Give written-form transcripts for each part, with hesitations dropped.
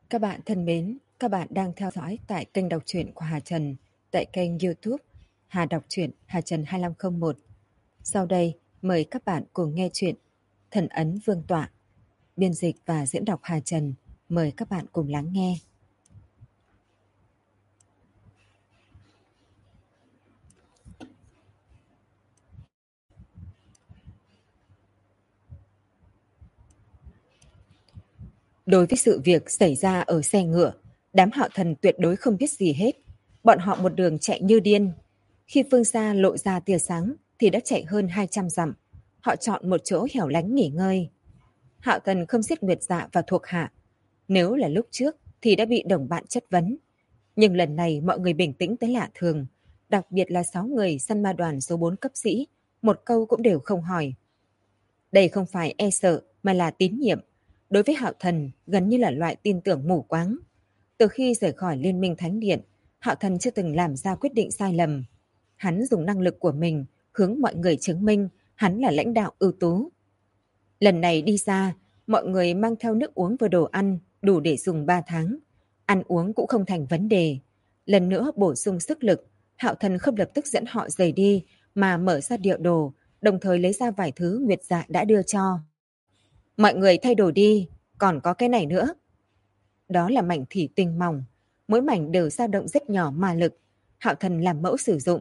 Các bạn thân mến, các bạn đang theo dõi tại kênh đọc truyện của Hà Trần, tại kênh YouTube Hà Đọc truyện Hà Trần 2501. Sau đây, mời các bạn cùng nghe truyện Thần ấn Vương tọa, biên dịch và diễn đọc Hà Trần. Mời các bạn cùng lắng nghe. Đối với sự việc xảy ra ở xe ngựa, đám Hạo Thần tuyệt đối không biết gì hết. Bọn họ một đường chạy như điên. Khi phương xa lộ ra tia sáng thì đã chạy hơn 200 dặm. Họ chọn một chỗ hẻo lánh nghỉ ngơi. Hạo Thần không giết Nguyệt Dạ và thuộc hạ. Nếu là lúc trước thì đã bị đồng bạn chất vấn. Nhưng lần này mọi người bình tĩnh tới lạ thường. Đặc biệt là 6 người săn ma đoàn số 4 cấp sĩ. Một câu cũng đều không hỏi. Đây không phải e sợ mà là tín nhiệm. Đối với Hạo Thần gần như là loại tin tưởng mù quáng. Từ khi rời khỏi Liên minh Thánh Điện, Hạo Thần chưa từng làm ra quyết định sai lầm. Hắn dùng năng lực của mình hướng mọi người chứng minh hắn là lãnh đạo ưu tú. Lần này đi ra, mọi người mang theo nước uống và đồ ăn đủ để dùng 3 tháng. Ăn uống cũng không thành vấn đề. Lần nữa bổ sung sức lực, Hạo Thần không lập tức dẫn họ rời đi mà mở ra địa đồ, đồng thời lấy ra vài thứ Nguyệt Dạ đã đưa cho. Mọi người thay đổi đi, còn có cái này nữa. Đó là mảnh thủy tinh mỏng, mỗi mảnh đều dao động rất nhỏ ma lực. Hạo Thần làm mẫu sử dụng.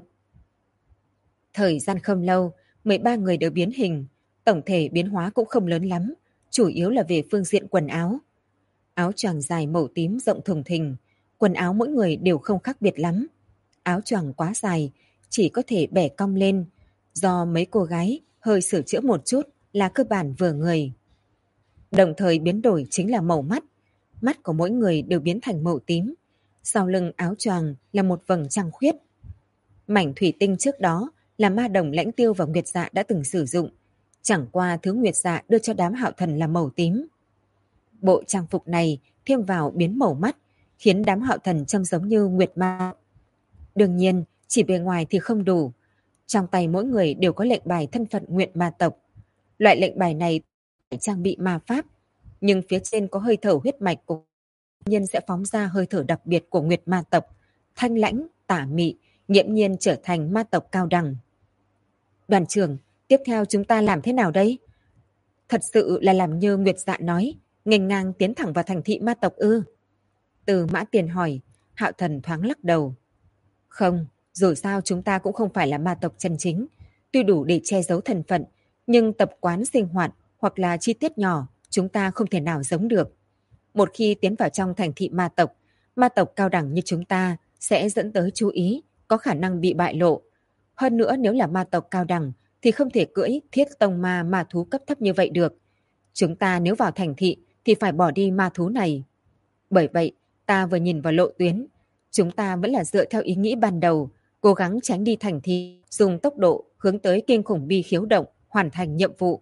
Thời gian không lâu, 13 người đều biến hình. Tổng thể biến hóa cũng không lớn lắm, chủ yếu là về phương diện quần áo. Áo choàng dài màu tím rộng thùng thình, quần áo mỗi người đều không khác biệt lắm. Áo choàng quá dài, chỉ có thể bẻ cong lên. Do mấy cô gái hơi sửa chữa một chút là cơ bản vừa người. Đồng thời biến đổi chính là màu mắt. Mắt của mỗi người đều biến thành màu tím. Sau lưng áo choàng là một vầng trăng khuyết. Mảnh thủy tinh trước đó là ma đồng Lãnh Tiêu và Nguyệt Dạ đã từng sử dụng. Chẳng qua thứ Nguyệt Dạ đưa cho đám Hạo Thần là màu tím. Bộ trang phục này thêm vào biến màu mắt, khiến đám Hạo Thần trông giống như Nguyệt Ma. Đương nhiên, chỉ bề ngoài thì không đủ. Trong tay mỗi người đều có lệnh bài thân phận Nguyệt Ma tộc. Loại lệnh bài này phải trang bị ma pháp, nhưng phía trên có hơi thở huyết mạch của nhân sẽ phóng ra hơi thở đặc biệt của Nguyệt Ma tộc, thanh lãnh, tả mị, nghiễm nhiên trở thành ma tộc cao đẳng. Đoàn trưởng, tiếp theo chúng ta làm thế nào đây? Thật sự là làm như Nguyệt Dạ nói, nghênh ngang tiến thẳng vào thành thị ma tộc ư? Từ Mã Tiền hỏi, Hạo Thần thoáng lắc đầu. Không, dù sao chúng ta cũng không phải là ma tộc chân chính, tuy đủ để che giấu thân phận, nhưng tập quán sinh hoạt hoặc là chi tiết nhỏ chúng ta không thể nào giống được. Một khi tiến vào trong thành thị ma tộc cao đẳng như chúng ta sẽ dẫn tới chú ý, có khả năng bị bại lộ. Hơn nữa nếu là ma tộc cao đẳng thì không thể cưỡi thiết tông ma thú cấp thấp như vậy được. Chúng ta nếu vào thành thị thì phải bỏ đi ma thú này. Bởi vậy, ta vừa nhìn vào lộ tuyến, chúng ta vẫn là dựa theo ý nghĩ ban đầu, cố gắng tránh đi thành thị, dùng tốc độ hướng tới kinh khủng bi khiếu động, hoàn thành nhiệm vụ.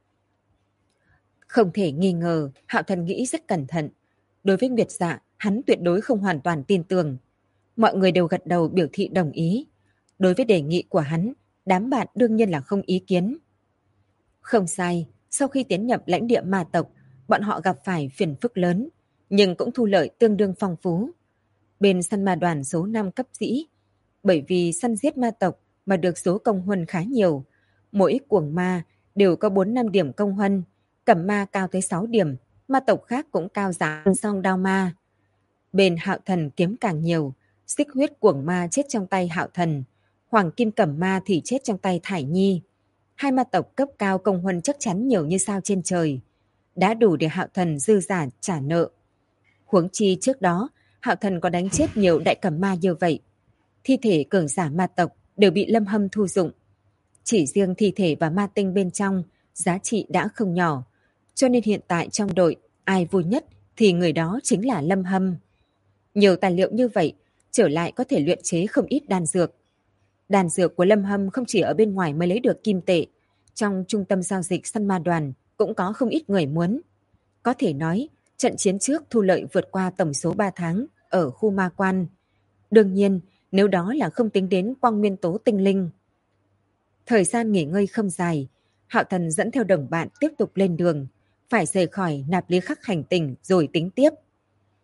Không thể nghi ngờ, Hạo Thần nghĩ rất cẩn thận. Đối với Nguyệt Dạ, hắn tuyệt đối không hoàn toàn tin tưởng. Mọi người đều gật đầu biểu thị đồng ý. Đối với đề nghị của hắn, đám bạn đương nhiên là không ý kiến. Không sai, sau khi tiến nhập lãnh địa ma tộc, bọn họ gặp phải phiền phức lớn, nhưng cũng thu lợi tương đương phong phú. Bên săn ma đoàn số 5 cấp sĩ, bởi vì săn giết ma tộc mà được số công huân khá nhiều. Mỗi cuồng ma đều có 4-5 điểm công huân, cẩm ma cao tới 6 điểm, ma tộc khác cũng cao giá song đao ma. Bên Hạo Thần kiếm càng nhiều, xích huyết cuồng ma chết trong tay Hạo Thần, hoàng kim cẩm ma thì chết trong tay Thải Nhi. Hai ma tộc cấp cao công huân chắc chắn nhiều như sao trên trời, đã đủ để Hạo Thần dư giả trả nợ. Huống chi trước đó, Hạo Thần có đánh chết nhiều đại cẩm ma như vậy. Thi thể cường giả ma tộc đều bị Lâm Hâm thu dụng. Chỉ riêng thi thể và ma tinh bên trong, giá trị đã không nhỏ. Cho nên hiện tại trong đội, ai vui nhất thì người đó chính là Lâm Hâm. Nhiều tài liệu như vậy, trở lại có thể luyện chế không ít đan dược. Đan dược của Lâm Hâm không chỉ ở bên ngoài mới lấy được kim tệ. Trong trung tâm giao dịch săn ma đoàn cũng có không ít người muốn. Có thể nói, trận chiến trước thu lợi vượt qua tổng số 3 tháng ở khu ma quan. Đương nhiên, nếu đó là không tính đến quang nguyên tố tinh linh. Thời gian nghỉ ngơi không dài, Hạo Thần dẫn theo đồng bạn tiếp tục lên đường, phải rời khỏi Nạp Lý Khắc hành tinh rồi tính tiếp.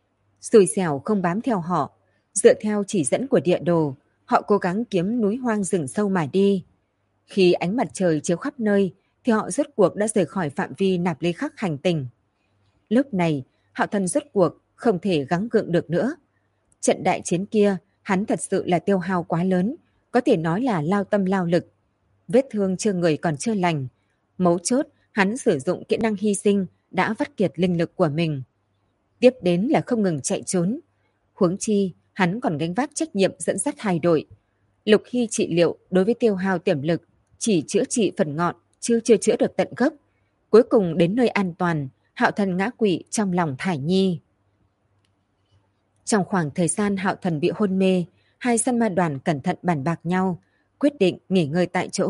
Xui xẻo không bám theo họ, dựa theo chỉ dẫn của địa đồ, họ cố gắng kiếm núi hoang rừng sâu mà đi. Khi ánh mặt trời chiếu khắp nơi, thì họ rốt cuộc đã rời khỏi phạm vi nạp ly khắc hành tinh. Lúc này, Hạo Thần rốt cuộc không thể gắng gượng được nữa. Trận đại chiến kia, hắn thật sự là tiêu hao quá lớn, có thể nói là lao tâm lao lực. Vết thương chưa người còn chưa lành. Mấu chốt, hắn sử dụng kỹ năng hy sinh đã vắt kiệt linh lực của mình. Tiếp đến là không ngừng chạy trốn. Huống chi, hắn còn gánh vác trách nhiệm dẫn dắt hai đội. Lục Hy trị liệu đối với tiêu hao tiềm lực chỉ chữa trị phần ngọn, chưa chữa được tận gốc. Cuối cùng đến nơi an toàn, Hạo Thần ngã quỵ trong lòng Thải Nhi. Trong khoảng thời gian Hạo Thần bị hôn mê, hai săn ma đoàn cẩn thận bàn bạc nhau, quyết định nghỉ ngơi tại chỗ.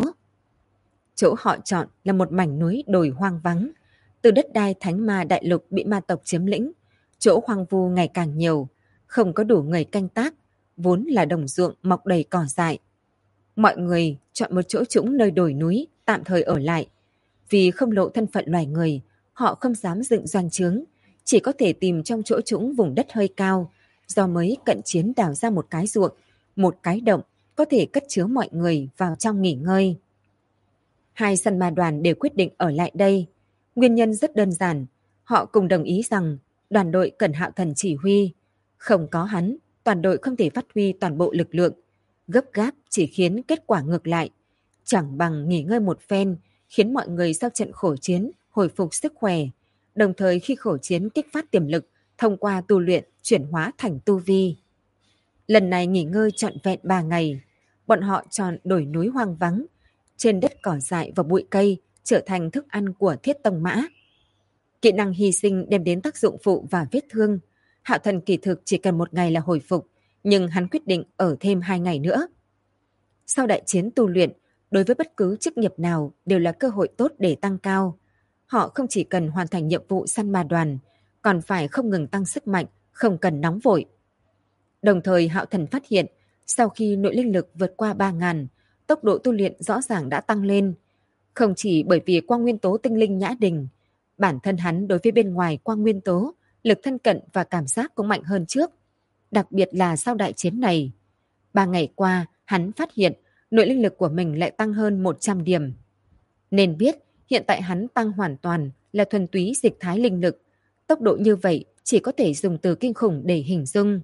Chỗ họ chọn là một mảnh núi đồi hoang vắng. Từ đất đai thánh ma đại lục bị ma tộc chiếm lĩnh, chỗ hoang vu ngày càng nhiều, không có đủ người canh tác, vốn là đồng ruộng mọc đầy cỏ dại. Mọi người chọn một chỗ trũng nơi đồi núi, tạm thời ở lại. Vì không lộ thân phận loài người, họ không dám dựng doanh trướng, chỉ có thể tìm trong chỗ trũng vùng đất hơi cao, do mới cận chiến đào ra một cái ruộng, một cái động, có thể cất chứa mọi người vào trong nghỉ ngơi. Hai săn ma đoàn đều quyết định ở lại đây. Nguyên nhân rất đơn giản, họ cùng đồng ý rằng đoàn đội cần Hạo Thần chỉ huy. Không có hắn, toàn đội không thể phát huy toàn bộ lực lượng. Gấp gáp chỉ khiến kết quả ngược lại. Chẳng bằng nghỉ ngơi một phen, khiến mọi người sau trận khổ chiến hồi phục sức khỏe. Đồng thời khi khổ chiến kích phát tiềm lực, thông qua tu luyện chuyển hóa thành tu vi. Lần này nghỉ ngơi trọn vẹn 3 ngày. Bọn họ chọn đồi núi hoang vắng, trên đất cỏ dại và bụi cây trở thành thức ăn của Thiết Tông Mã. Kỹ năng hy sinh đem đến tác dụng phụ và vết thương. Hạo Thần kỳ thực chỉ cần 1 ngày là hồi phục, nhưng hắn quyết định ở thêm 2 ngày nữa. Sau đại chiến tu luyện, đối với bất cứ chức nghiệp nào đều là cơ hội tốt để tăng cao. Họ không chỉ cần hoàn thành nhiệm vụ săn ma đoàn, còn phải không ngừng tăng sức mạnh, không cần nóng vội. Đồng thời Hạo Thần phát hiện, sau khi nội linh lực vượt qua 3.000, tốc độ tu luyện rõ ràng đã tăng lên. Không chỉ bởi vì quang nguyên tố tinh linh nhã đình, bản thân hắn đối với bên ngoài quang nguyên tố, lực thân cận và cảm giác cũng mạnh hơn trước. Đặc biệt là sau đại chiến này. 3 ngày qua, hắn phát hiện nội linh lực của mình lại tăng hơn 100 điểm. Nên biết, hiện tại hắn tăng hoàn toàn là thuần túy dịch thái linh lực. Tốc độ như vậy chỉ có thể dùng từ kinh khủng để hình dung.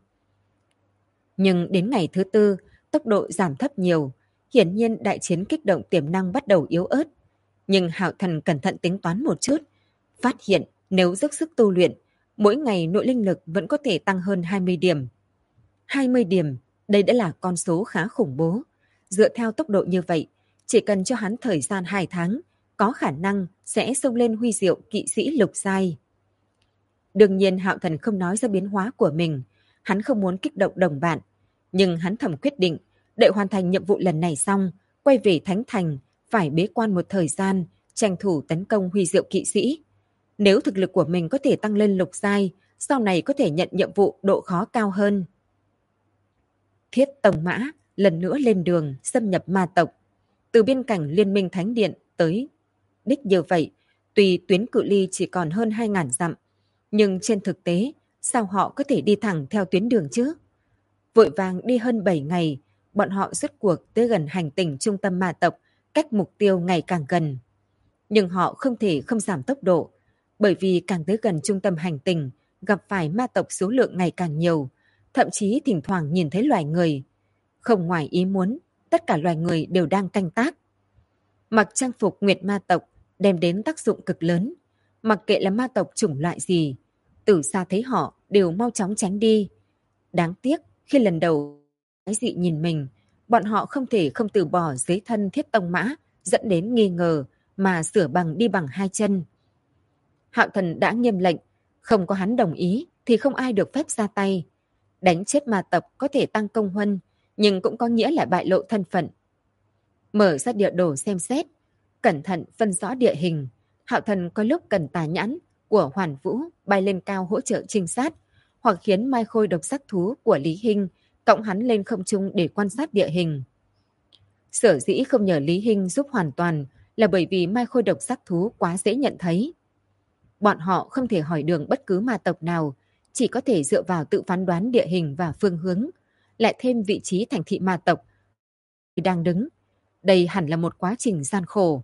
Nhưng đến ngày thứ 4, tốc độ giảm thấp nhiều. Hiển nhiên đại chiến kích động tiềm năng bắt đầu yếu ớt. Nhưng Hạo Thần cẩn thận tính toán một chút, phát hiện nếu dốc sức tu luyện, mỗi ngày nội linh lực vẫn có thể tăng hơn 20 điểm. 20 điểm, đây đã là con số khá khủng bố. Dựa theo tốc độ như vậy, chỉ cần cho hắn thời gian 2 tháng, có khả năng sẽ xông lên huy diệu kỵ sĩ lục giai. Đương nhiên Hạo Thần không nói ra biến hóa của mình, hắn không muốn kích động đồng bạn, nhưng hắn thầm quyết định, đợi hoàn thành nhiệm vụ lần này xong, quay về Thánh Thành, phải bế quan một thời gian, tranh thủ tấn công huy diệu kỵ sĩ. Nếu thực lực của mình có thể tăng lên lục giai, sau này có thể nhận nhiệm vụ độ khó cao hơn. Thiết Tông Mã lần nữa lên đường xâm nhập ma tộc. Từ biên cảnh Liên minh Thánh Điện tới đích như vậy, tuy tuyến cự ly chỉ còn hơn 2.000 dặm, nhưng trên thực tế, sao họ có thể đi thẳng theo tuyến đường chứ? Vội vàng đi hơn 7 ngày, bọn họ rốt cuộc tới gần hành tinh trung tâm ma tộc, cách mục tiêu ngày càng gần. Nhưng họ không thể không giảm tốc độ, bởi vì càng tới gần trung tâm hành tinh, gặp phải ma tộc số lượng ngày càng nhiều, thậm chí thỉnh thoảng nhìn thấy loài người. Không ngoài ý muốn, tất cả loài người đều đang canh tác. Mặc trang phục Nguyệt ma tộc đem đến tác dụng cực lớn, mặc kệ là ma tộc chủng loại gì, từ xa thấy họ đều mau chóng tránh đi. Đáng tiếc, khi lần đầu cái dị nhìn mình, bọn họ không thể không từ bỏ dưới thân Thiết Tông Mã, dẫn đến nghi ngờ mà sửa bằng đi bằng 2 chân. Hạo Thần đã nghiêm lệnh, không có hắn đồng ý thì không ai được phép ra tay. Đánh chết ma tộc có thể tăng công huân, nhưng cũng có nghĩa là bại lộ thân phận. Mở ra địa đồ xem xét, cẩn thận phân rõ địa hình. Hạo Thần có lúc cần tà nhãn của Hoàn Vũ bay lên cao hỗ trợ trinh sát, hoặc khiến mai khôi độc sắc thú của Lý Hinh cộng hắn lên không trung để quan sát địa hình. Sở dĩ không nhờ Lý Hinh giúp hoàn toàn là bởi vì mai khôi độc sắc thú quá dễ nhận thấy. Bọn họ không thể hỏi đường bất cứ ma tộc nào, chỉ có thể dựa vào tự phán đoán địa hình và phương hướng, lại thêm vị trí thành thị ma tộc đang đứng. Đây hẳn là một quá trình gian khổ.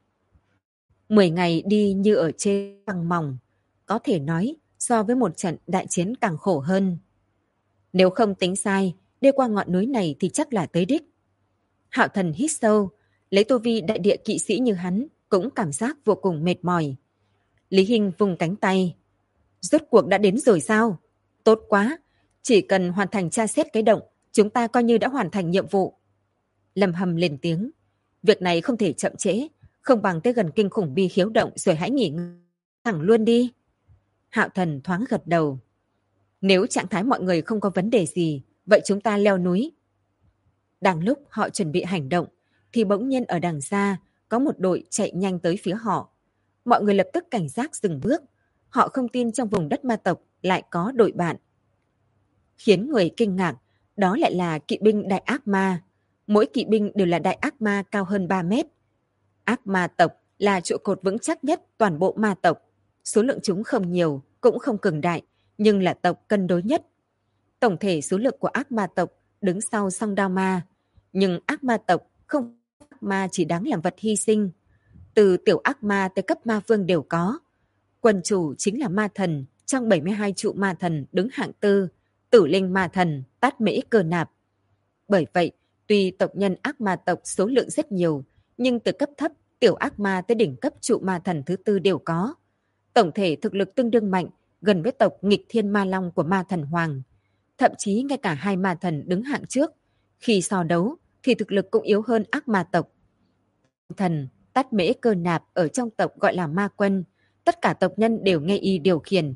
10 ngày đi như ở trên băng mỏng, có thể nói so với một trận đại chiến càng khổ hơn. Nếu không tính sai, đi qua ngọn núi này thì chắc là tới đích. Hạo Thần hít sâu, lấy tu vi đại địa kỵ sĩ như hắn cũng cảm giác vô cùng mệt mỏi. Lý Hinh vùng cánh tay. Rốt cuộc đã đến rồi sao? Tốt quá, chỉ cần hoàn thành tra xét cái động, chúng ta coi như đã hoàn thành nhiệm vụ. Lâm Hâm lên tiếng. Việc này không thể chậm trễ, không bằng tới gần kinh khủng bi khiếu động rồi hãy nghỉ ngơi thẳng luôn đi. Hạo Thần thoáng gật đầu. Nếu trạng thái mọi người không có vấn đề gì, vậy chúng ta leo núi. Đang lúc họ chuẩn bị hành động, thì bỗng nhiên ở đằng xa có một đội chạy nhanh tới phía họ. Mọi người lập tức cảnh giác dừng bước. Họ không tin trong vùng đất ma tộc lại có đội bạn. Khiến người kinh ngạc, đó lại là kỵ binh đại ác ma. Mỗi kỵ binh đều là đại ác ma cao hơn 3 mét. Ác ma tộc là trụ cột vững chắc nhất toàn bộ ma tộc. Số lượng chúng không nhiều, cũng không cường đại, nhưng là tộc cân đối nhất. Tổng thể số lượng của ác ma tộc đứng sau song đao ma. Nhưng ác ma tộc không ác ma chỉ đáng làm vật hy sinh. Từ tiểu ác ma tới cấp ma vương đều có. Quân chủ chính là ma thần trong 72 trụ ma thần đứng hạng tư, tử linh ma thần, tát mễ cơ nạp. Bởi vậy, tuy tộc nhân ác ma tộc số lượng rất nhiều, nhưng từ cấp thấp, tiểu ác ma tới đỉnh cấp trụ ma thần thứ tư đều có. Tổng thể thực lực tương đương mạnh, gần với tộc nghịch thiên ma long của ma thần hoàng. Thậm chí ngay cả hai ma thần đứng hạng trước, khi so đấu thì thực lực cũng yếu hơn ác ma tộc. Thần, tát mễ cơ nạp ở trong tộc gọi là ma quân, tất cả tộc nhân đều nghe y điều khiển.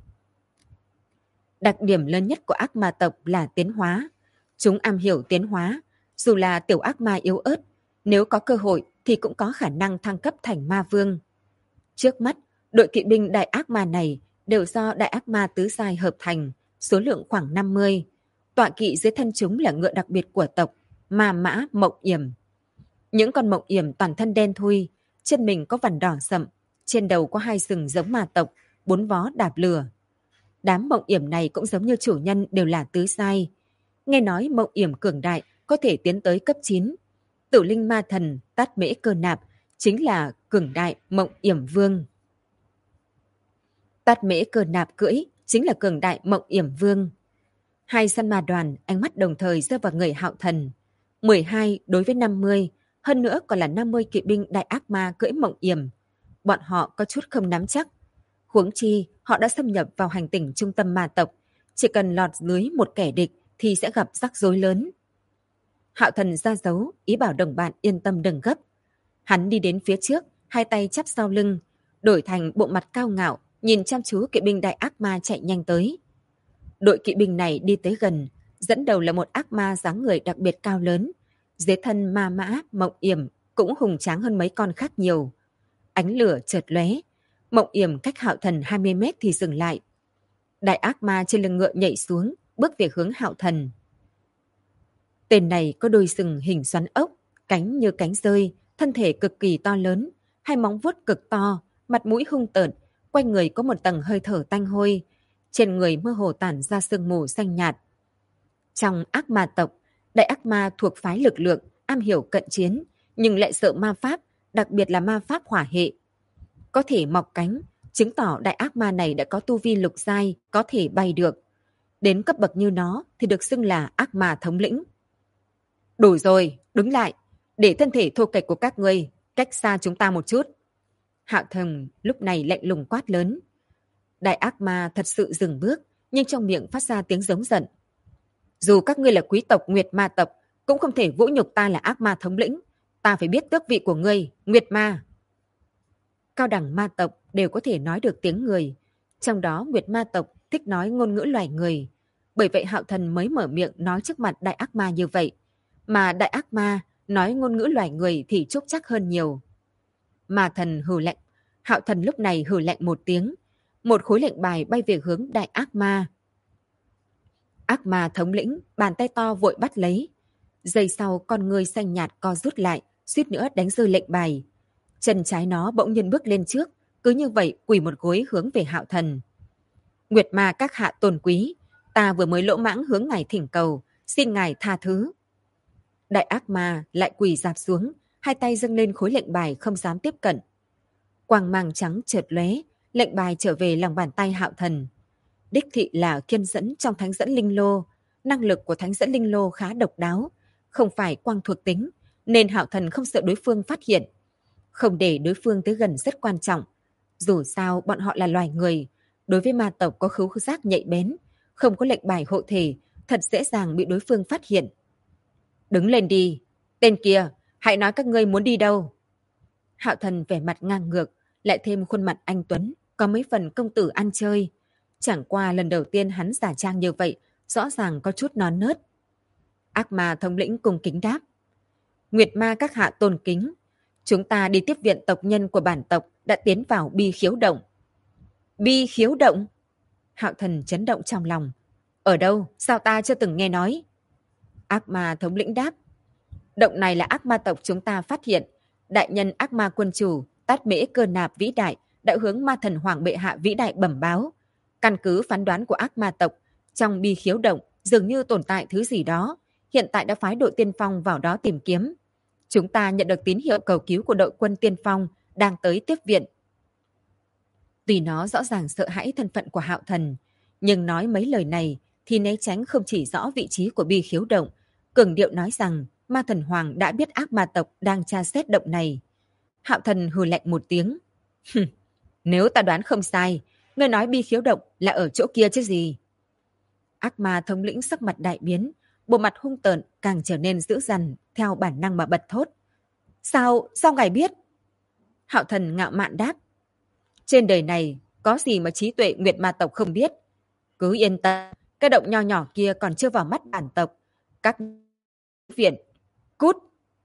Đặc điểm lớn nhất của ác ma tộc là tiến hóa. Chúng am hiểu tiến hóa, dù là tiểu ác ma yếu ớt, nếu có cơ hội thì cũng có khả năng thăng cấp thành ma vương. Trước mắt, đội kỵ binh đại ác ma này đều do đại ác ma tứ giai hợp thành, số lượng khoảng 50. Tọa kỵ dưới thân chúng là ngựa đặc biệt của tộc, ma mã mộng yểm. Những con mộng yểm toàn thân đen thui, trên mình có vằn đỏ sậm, trên đầu có 2 sừng giống ma tộc, 4 vó đạp lửa. Đám mộng yểm này cũng giống như chủ nhân đều là tứ giai. Nghe nói mộng yểm cường đại có thể tiến tới cấp 9. Tử linh ma thần tát mễ cơ nạp chính là cường đại mộng yểm vương. Tát mễ cơ nạp cưỡi chính là cường đại mộng yểm vương. Hai săn ma đoàn ánh mắt đồng thời rơi vào người Hạo Thần. 12 đối với 50, hơn nữa còn là 50 kỵ binh đại ác ma cưỡi mộng yểm. Bọn họ có chút không nắm chắc. Huống chi, họ đã xâm nhập vào hành tinh trung tâm ma tộc. Chỉ cần lọt lưới một kẻ địch thì sẽ gặp rắc rối lớn. Hạo Thần ra dấu, ý bảo đồng bạn yên tâm đừng gấp. Hắn đi đến phía trước, hai tay chắp sau lưng, đổi thành bộ mặt cao ngạo, nhìn chăm chú kỵ binh đại ác ma chạy nhanh tới. Đội kỵ binh này đi tới gần, dẫn đầu là một ác ma dáng người đặc biệt cao lớn. Dưới thân ma mã, mộng yểm cũng hùng tráng hơn mấy con khác nhiều. Ánh lửa chợt lóe, mộng yểm cách Hạo Thần 20 mét thì dừng lại. Đại ác ma trên lưng ngựa nhảy xuống, bước về hướng Hạo Thần. Tên này có đôi sừng hình xoắn ốc, cánh như cánh rơi, thân thể cực kỳ to lớn, hai móng vuốt cực to, mặt mũi hung tợn, quanh người có một tầng hơi thở tanh hôi, trên người mơ hồ tản ra sương mù xanh nhạt. Trong ác ma tộc, đại ác ma thuộc phái lực lượng, am hiểu cận chiến, nhưng lại sợ ma pháp, đặc biệt là ma pháp hỏa hệ. Có thể mọc cánh, chứng tỏ đại ác ma này đã có tu vi lục giai, có thể bay được. Đến cấp bậc như nó thì được xưng là ác ma thống lĩnh. Đủ rồi, đứng lại, để thân thể thô kệch của các ngươi cách xa chúng ta một chút. Hạo Thần lúc này lạnh lùng quát lớn. Đại ác ma thật sự dừng bước, nhưng trong miệng phát ra tiếng giống giận. Dù các ngươi là quý tộc Nguyệt Ma tộc, cũng không thể vũ nhục ta là ác ma thống lĩnh. Ta phải biết tước vị của ngươi, Nguyệt Ma. Cao đẳng ma tộc đều có thể nói được tiếng người. Trong đó Nguyệt Ma tộc thích nói ngôn ngữ loài người. Bởi vậy Hạo Thần mới mở miệng nói trước mặt đại ác ma như vậy. Mà đại ác ma nói ngôn ngữ loài người thì chúc chắc hơn nhiều. Ma thần hừ lạnh. Hạo Thần lúc này hừ lạnh một tiếng. Một khối lệnh bài bay về hướng đại ác ma. Ác ma thống lĩnh, bàn tay to vội bắt lấy. Giây sau con ngươi xanh nhạt co rút lại, suýt nữa đánh rơi lệnh bài. Chân trái nó bỗng nhiên bước lên trước, cứ như vậy quỳ một gối hướng về Hạo Thần. Nguyệt ma các hạ tôn quý, ta vừa mới lỗ mãng hướng ngài thỉnh cầu, xin ngài tha thứ. Đại ác ma lại quỳ rạp xuống, hai tay dâng lên khối lệnh bài không dám tiếp cận. Quang mang trắng chợt lóe, lệnh bài trở về lòng bàn tay Hạo Thần. Đích thị là kiên dẫn trong thánh dẫn linh lô, năng lực của thánh dẫn linh lô khá độc đáo, không phải quang thuộc tính, nên Hạo Thần không sợ đối phương phát hiện. Không để đối phương tới gần rất quan trọng. Dù sao bọn họ là loài người, đối với ma tộc có khứu giác nhạy bén, không có lệnh bài hộ thể, thật dễ dàng bị đối phương phát hiện. Đứng lên đi, tên kia, hãy nói các ngươi muốn đi đâu. Hạo Thần vẻ mặt ngang ngược, lại thêm khuôn mặt anh tuấn, có mấy phần công tử ăn chơi. Chẳng qua lần đầu tiên hắn giả trang như vậy, rõ ràng có chút non nớt. Ác ma thống lĩnh cung kính đáp. Nguyệt ma các hạ tôn kính, chúng ta đi tiếp viện tộc nhân của bản tộc đã tiến vào Bi Khiếu Động. Bi Khiếu Động? Hạo Thần chấn động trong lòng. Ở đâu? Sao ta chưa từng nghe nói? Ác ma thống lĩnh đáp. Động này là ác ma tộc chúng ta phát hiện. Đại nhân ác ma quân chủ, Tát Mễ Cơ Nạp vĩ đại, đã hướng ma thần Hoàng bệ hạ vĩ đại bẩm báo. Căn cứ phán đoán của ác ma tộc, trong Bi Khiếu Động dường như tồn tại thứ gì đó. Hiện tại đã phái đội tiên phong vào đó tìm kiếm. Chúng ta nhận được tín hiệu cầu cứu của đội quân tiên phong đang tới tiếp viện. Tuy nó rõ ràng sợ hãi thân phận của Hạo Thần, nhưng nói mấy lời này thì né tránh không chỉ rõ vị trí của Bi Khiếu Động, cường điệu nói rằng ma thần Hoàng đã biết ác ma tộc đang tra xét động này. Hạo Thần hừ lạnh một tiếng. Nếu ta đoán không sai, ngươi nói Bi Khiếu Động là ở chỗ kia chứ gì? Ác ma thống lĩnh sắc mặt đại biến, bộ mặt hung tợn càng trở nên dữ dằn, theo bản năng mà bật thốt. Sao ngài biết? Hạo Thần ngạo mạn đáp. Trên đời này có gì mà trí tuệ Nguyệt ma tộc không biết? Cứ yên tâm, cái động nho nhỏ kia còn chưa vào mắt bản tộc. Các viện, cút!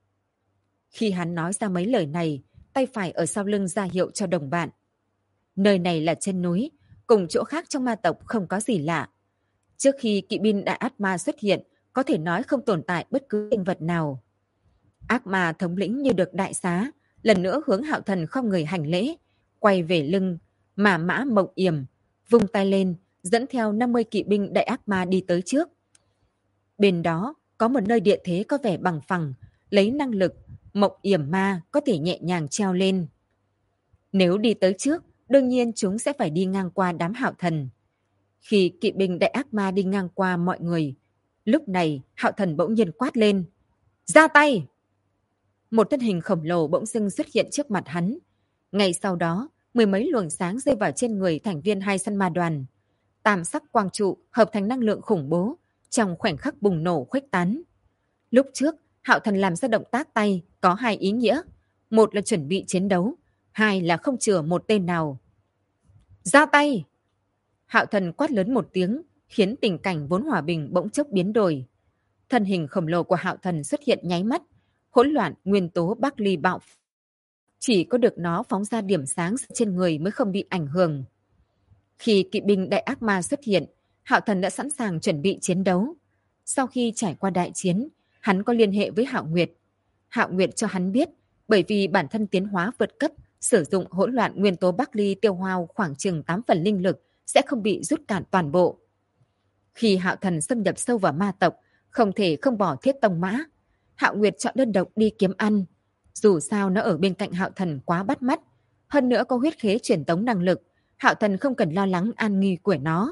Khi hắn nói ra mấy lời này, tay phải ở sau lưng ra hiệu cho đồng bạn. Nơi này là chân núi, cùng chỗ khác trong ma tộc không có gì lạ. Trước khi kỵ binh đại ác ma xuất hiện, có thể nói không tồn tại bất cứ sinh vật nào. Ác ma thống lĩnh như được đại xá, lần nữa hướng Hạo Thần không người hành lễ, quay về lưng, mà mã Mộng Yểm, vung tay lên, dẫn theo 50 kỵ binh đại ác ma đi tới trước. Bên đó có một nơi địa thế có vẻ bằng phẳng, lấy năng lực Mộng Yểm ma có thể nhẹ nhàng treo lên. Nếu đi tới trước, đương nhiên chúng sẽ phải đi ngang qua đám Hạo Thần. Khi kỵ binh đại ác ma đi ngang qua mọi người, lúc này Hạo Thần bỗng nhiên quát lên. Ra tay! Một thân hình khổng lồ bỗng dưng xuất hiện trước mặt hắn. Ngay sau đó, mười mấy luồng sáng rơi vào trên người thành viên hai săn ma đoàn. Tam sắc quang trụ hợp thành năng lượng khủng bố, trong khoảnh khắc bùng nổ khuếch tán. Lúc trước, Hạo Thần làm ra động tác tay có hai ý nghĩa. Một là chuẩn bị chiến đấu, hai là không chừa một tên nào. Ra tay! Hạo Thần quát lớn một tiếng, khiến tình cảnh vốn hòa bình bỗng chốc biến đổi. Thân hình khổng lồ của Hạo Thần xuất hiện nháy mắt, hỗn loạn nguyên tố Bắc Ly bạo. Chỉ có được nó phóng ra điểm sáng trên người mới không bị ảnh hưởng. Khi kỵ binh đại ác ma xuất hiện, Hạo Thần đã sẵn sàng chuẩn bị chiến đấu. Sau khi trải qua đại chiến, hắn có liên hệ với Hạo Nguyệt. Hạo Nguyệt cho hắn biết, bởi vì bản thân tiến hóa vượt cấp, sử dụng hỗn loạn nguyên tố Bắc Ly tiêu hao khoảng chừng 8 phần linh lực sẽ không bị rút cạn toàn bộ. Khi Hạo Thần xâm nhập sâu vào ma tộc, không thể không bỏ Thiết Tông Mã. Hạo Nguyệt chọn đơn độc đi kiếm ăn. Dù sao nó ở bên cạnh Hạo Thần quá bắt mắt. Hơn nữa có huyết khế truyền tống năng lực, Hạo Thần không cần lo lắng an nguy của nó.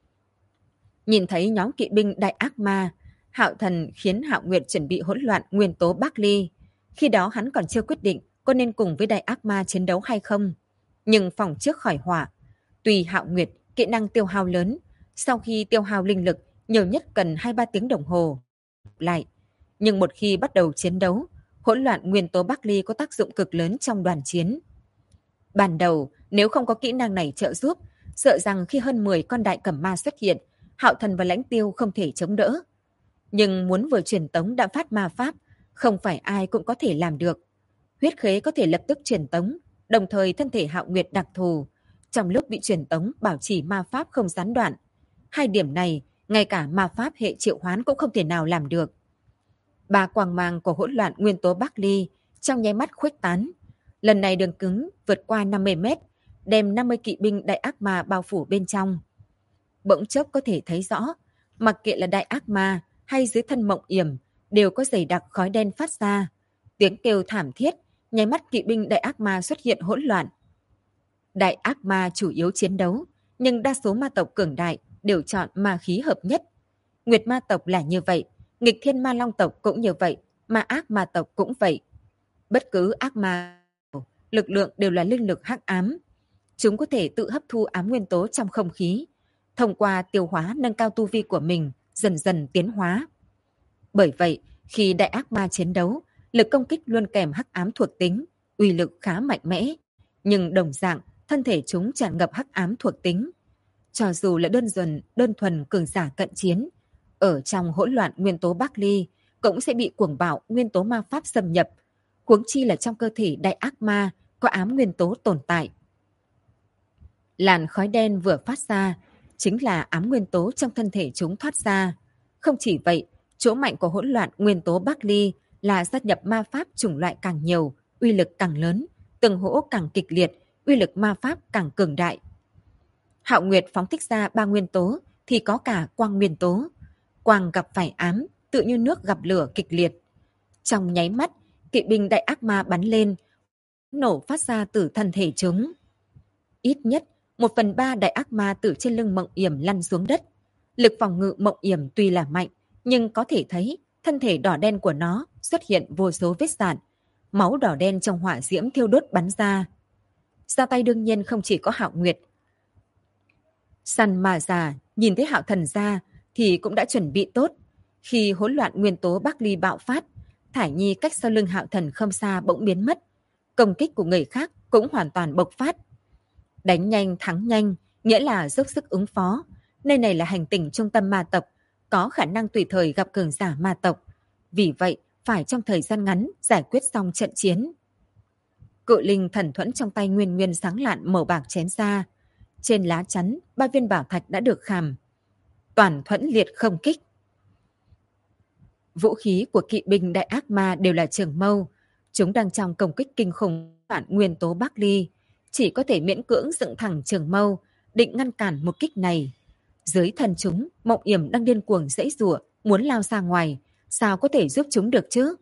Nhìn thấy nhóm kỵ binh đại ác ma, Hạo Thần khiến Hạo Nguyệt chuẩn bị hỗn loạn nguyên tố Bắc Ly. Khi đó hắn còn chưa quyết định có nên cùng với đại ác ma chiến đấu hay không. Nhưng phòng trước khỏi hỏa, tùy Hạo Nguyệt kỹ năng tiêu hao lớn, sau khi tiêu hao linh lực nhiều nhất cần 2-3 tiếng đồng hồ lại. Nhưng một khi bắt đầu chiến đấu, hỗn loạn nguyên tố Bắc Ly có tác dụng cực lớn trong đoàn chiến. Ban đầu, nếu không có kỹ năng này trợ giúp, sợ rằng khi hơn 10 con đại cẩm ma xuất hiện, Hạo Thần và Lãnh Tiêu không thể chống đỡ. Nhưng muốn vừa truyền tống đã phát ma pháp, không phải ai cũng có thể làm được. Huyết khế có thể lập tức truyền tống, đồng thời thân thể Hạo Nguyệt đặc thù. Trong lúc bị truyền tống bảo trì ma pháp không gián đoạn. Hai điểm này, ngay cả ma pháp hệ triệu hoán cũng không thể nào làm được. Ba quang mang của hỗn loạn nguyên tố Bắc Ly trong nháy mắt khuếch tán. Lần này đường cứng vượt qua 50 mét, đem 50 kỵ binh đại ác ma bao phủ bên trong. bỗng chốc có thể thấy rõ, mặc kệ là đại ác ma hay dưới thân Mộng Yểm, đều có dày đặc khói đen phát ra. Tiếng kêu thảm thiết, nháy mắt kỵ binh đại ác ma xuất hiện hỗn loạn. Đại ác ma chủ yếu chiến đấu, nhưng đa số ma tộc cường đại đều chọn ma khí hợp nhất. Nguyệt ma tộc là như vậy, nghịch thiên ma long tộc cũng như vậy, ma ác ma tộc cũng vậy. Bất cứ ác ma, lực lượng đều là linh lực hắc ám. Chúng có thể tự hấp thu ám nguyên tố trong không khí, thông qua tiêu hóa nâng cao tu vi của mình, dần dần tiến hóa. Bởi vậy, khi đại ác ma chiến đấu, lực công kích luôn kèm hắc ám thuộc tính, uy lực khá mạnh mẽ, nhưng đồng dạng, thân thể chúng tràn ngập hắc ám thuộc tính. Cho dù là đơn thuần cường giả cận chiến, ở trong hỗn loạn nguyên tố Bắc Ly cũng sẽ bị cuồng bạo nguyên tố ma pháp xâm nhập, huống chi là trong cơ thể đại ác ma có ám nguyên tố tồn tại. Làn khói đen vừa phát ra, chính là ám nguyên tố trong thân thể chúng thoát ra. Không chỉ vậy, chỗ mạnh của hỗn loạn nguyên tố Bắc Ly là sát nhập ma pháp chủng loại càng nhiều, uy lực càng lớn, từng hỗ càng kịch liệt, uy lực ma pháp càng cường đại. Hạo Nguyệt phóng thích ra 3 nguyên tố thì có cả quang nguyên tố. Quang gặp phải ám, tự như nước gặp lửa kịch liệt. Trong nháy mắt, kỵ binh đại ác ma bắn lên, nổ phát ra từ thân thể chúng. Ít nhất, 1/3 đại ác ma từ trên lưng Mộng Yểm lăn xuống đất. Lực phòng ngự Mộng Yểm tuy là mạnh, nhưng có thể thấy thân thể đỏ đen của nó xuất hiện vô số vết rạn. Máu đỏ đen trong hỏa diễm thiêu đốt bắn ra. Ra tay đương nhiên không chỉ có Hạo Nguyệt. Săn mà già nhìn thấy Hạo Thần ra thì cũng đã chuẩn bị tốt. Khi hỗn loạn nguyên tố Bắc Ly bạo phát, Thải Nhi cách sau lưng Hạo Thần không xa bỗng biến mất. Công kích của người khác cũng hoàn toàn bộc phát. Đánh nhanh thắng nhanh, nghĩa là dốc sức ứng phó. Nơi này là hành tinh trung tâm ma tộc, có khả năng tùy thời gặp cường giả ma tộc. Vì vậy, phải trong thời gian ngắn giải quyết xong trận chiến. Cự linh thần thuẫn trong tay nguyên nguyên sáng lạn màu bạc chém ra. Trên lá chắn, 3 viên bảo thạch đã được khảm. Toàn thuẫn liệt không kích. Vũ khí của kỵ binh đại ác ma đều là trường mâu. Chúng đang trong công kích kinh khủng bản nguyên tố Bắc Ly. Chỉ có thể miễn cưỡng dựng thẳng trường mâu, định ngăn cản một kích này. Dưới thân chúng, Mộng Yểm đang điên cuồng giãy giụa, muốn lao ra ngoài. Sao có thể giúp chúng được chứ?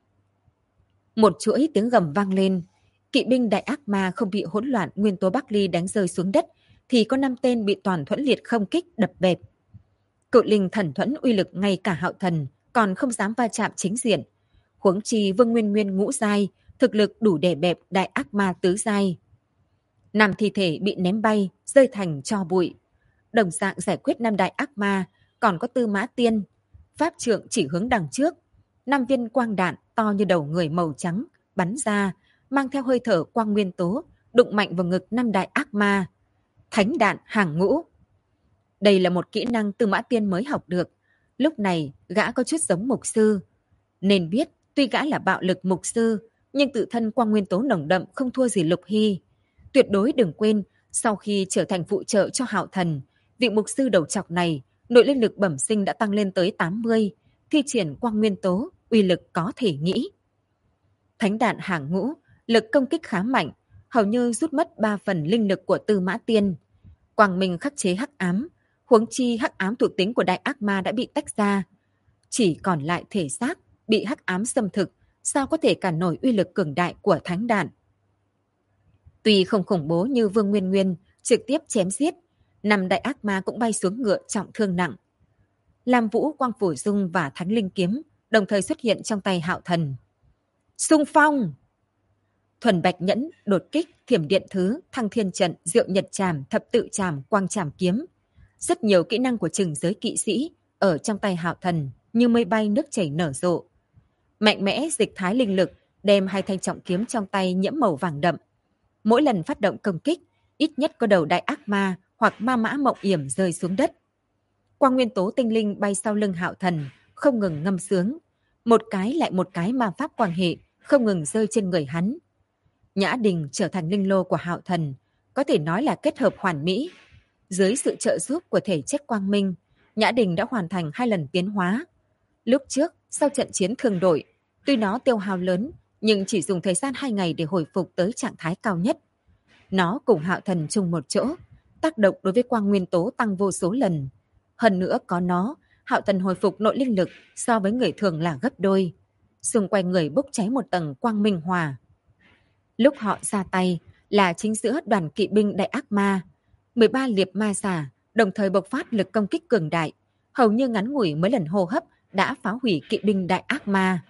Một chuỗi tiếng gầm vang lên. Kỵ binh đại ác ma không bị hỗn loạn nguyên tố Bắc Ly đánh rơi xuống đất, thì có 5 tên bị toàn thuẫn liệt không kích đập bẹp. Cự linh thần thuẫn uy lực ngay cả Hạo Thần còn không dám va chạm chính diện. Huống chi Vương Nguyên Nguyên ngũ giai, thực lực đủ để bẹp đại ác ma tứ giai. 5 thi thể bị ném bay, rơi thành tro bụi. Đồng dạng giải quyết 5 đại ác ma, còn có Tư Mã Tiên. Pháp trượng chỉ hướng đằng trước. 5 viên quang đạn to như đầu người màu trắng bắn ra, mang theo hơi thở quang nguyên tố, đụng mạnh vào ngực 5 đại ác ma. Thánh đạn hàng ngũ. Đây là một kỹ năng Tư Mã Tiên mới học được. Lúc này, gã có chút giống mục sư. Nên biết, tuy gã là bạo lực mục sư, nhưng tự thân quang nguyên tố nồng đậm không thua gì Lục Hy. Tuyệt đối đừng quên, sau khi trở thành phụ trợ cho Hạo Thần, vị mục sư đầu chọc này, nội linh lực bẩm sinh đã tăng lên tới 80, thi triển quang nguyên tố, uy lực có thể nghĩ. Thánh đạn hàng ngũ, lực công kích khá mạnh, hầu như rút mất 3 phần linh lực của Tư Mã Tiên. Quang minh khắc chế hắc ám, huống chi hắc ám thuộc tính của đại ác ma đã bị tách ra. Chỉ còn lại thể xác, bị hắc ám xâm thực, sao có thể cản nổi uy lực cường đại của thánh đạn. Tuy không khủng bố như Vương Nguyên Nguyên, trực tiếp chém giết, 5 đại ác ma cũng bay xuống ngựa trọng thương nặng. Lam Vũ, Quang Phổ Dung và Thánh Linh Kiếm đồng thời xuất hiện trong tay Hạo Thần. Xung phong! Thuần Bạch Nhẫn, đột kích, thiểm điện thứ, thăng thiên trận, diệu nhật trảm, thập tự trảm, quang trảm kiếm. Rất nhiều kỹ năng của trừng giới kỵ sĩ ở trong tay Hạo Thần như mây bay nước chảy nở rộ. Mạnh mẽ dịch thái linh lực, đem 2 thanh trọng kiếm trong tay nhiễm màu vàng đậm. Mỗi lần phát động công kích, ít nhất có đầu đại ác ma hoặc ma mã Mộng Yểm rơi xuống đất. Quang nguyên tố tinh linh bay sau lưng Hạo Thần, không ngừng ngâm sướng. Một cái lại một cái ma pháp quang hệ không ngừng rơi trên người hắn. Nhã Đình trở thành linh lô của Hạo Thần, có thể nói là kết hợp hoàn mỹ. Dưới sự trợ giúp của thể chất quang minh, Nhã Đình đã hoàn thành 2 lần tiến hóa. Lúc trước, sau trận chiến thương đội, tuy nó tiêu hao lớn, nhưng chỉ dùng thời gian 2 ngày để hồi phục tới trạng thái cao nhất. Nó cùng Hạo Thần chung một chỗ, tác động đối với quang nguyên tố tăng vô số lần. Hơn nữa có nó, Hạo Thần hồi phục nội linh lực so với người thường là gấp đôi. Xung quanh người bốc cháy một tầng quang minh hỏa. Lúc họ ra tay là chính giữa đoàn kỵ binh đại ác ma. 13 liệp ma xà đồng thời bộc phát lực công kích cường đại, hầu như ngắn ngủi mấy lần hô hấp đã phá hủy kỵ binh đại ác ma.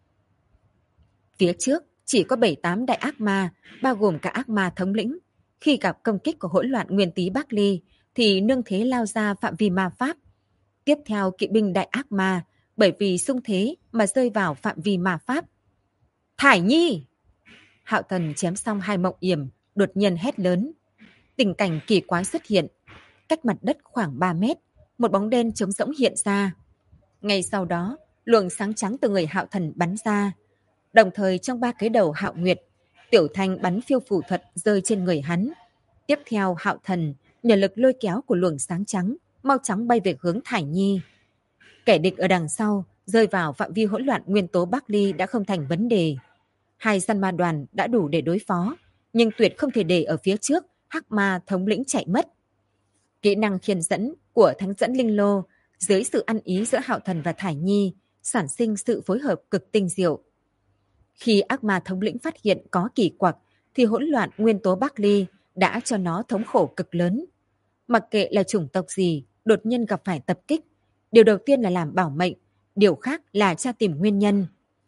Phía trước chỉ có 7-8 đại ác ma, bao gồm cả ác ma thống lĩnh. Khi gặp công kích của hỗn loạn nguyên tý Bắc Ly thì nương thế lao ra phạm vi ma pháp. Tiếp theo kỵ binh đại ác ma bởi vì xung thế mà rơi vào phạm vi ma pháp. Thải Nhi! Hạo Thần chém xong hai mộng yểm, đột nhiên hét lớn. Tình cảnh kỳ quái xuất hiện. Cách mặt đất khoảng 3 mét, một bóng đen trống rỗng hiện ra. Ngay sau đó, luồng sáng trắng từ người Hạo Thần bắn ra. Đồng thời trong 3 cái đầu Hạo Nguyệt, Tiểu Thanh bắn phiêu phù thuật rơi trên người hắn. Tiếp theo Hạo Thần nhờ lực lôi kéo của luồng sáng trắng, mau chóng bay về hướng Thải Nhi. Kẻ địch ở đằng sau rơi vào phạm vi hỗn loạn nguyên tố Bắc Ly đã không thành vấn đề. Hai săn ma đoàn đã đủ để đối phó, nhưng tuyệt không thể để ở phía trước hắc ma thống lĩnh chạy mất. Kỹ năng khiên dẫn của thánh dẫn linh lô dưới sự ăn ý giữa Hạo Thần và Thải Nhi sản sinh sự phối hợp cực tinh diệu. Khi ác ma thống lĩnh phát hiện có kỳ quặc thì hỗn loạn nguyên tố Bắc Ly đã cho nó thống khổ cực lớn. Mặc kệ là chủng tộc gì đột nhiên gặp phải tập kích, điều đầu tiên là làm bảo mệnh, điều khác là tra tìm nguyên nhân.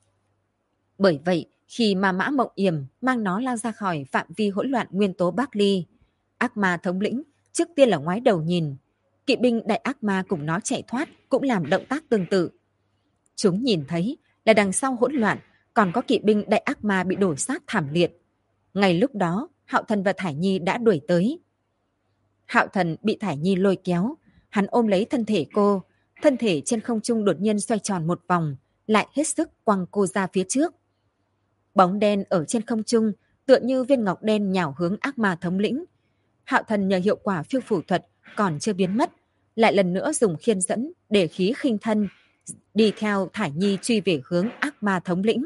Bởi vậy, khi Ma Mã Mộng Yểm mang nó lao ra khỏi phạm vi hỗn loạn nguyên tố Bắc Ly, ác ma thống lĩnh trước tiên là ngoái đầu nhìn. Kỵ binh đại ác ma cùng nó chạy thoát cũng làm động tác tương tự. Chúng nhìn thấy là đằng sau hỗn loạn còn có kỵ binh đại ác ma bị đổ sát thảm liệt. Ngay lúc đó, Hạo Thần và Thải Nhi đã đuổi tới. Hạo Thần bị Thải Nhi lôi kéo, hắn ôm lấy thân thể cô, thân thể trên không trung đột nhiên xoay tròn một vòng, lại hết sức quăng cô ra phía trước. Bóng đen ở trên không trung tựa như viên ngọc đen nhào hướng ác ma thống lĩnh. Hạo Thần nhờ hiệu quả phiêu phù thuật còn chưa biến mất, lại lần nữa dùng khiên dẫn để khí khinh thân, đi theo Thải Nhi truy về hướng ác ma thống lĩnh.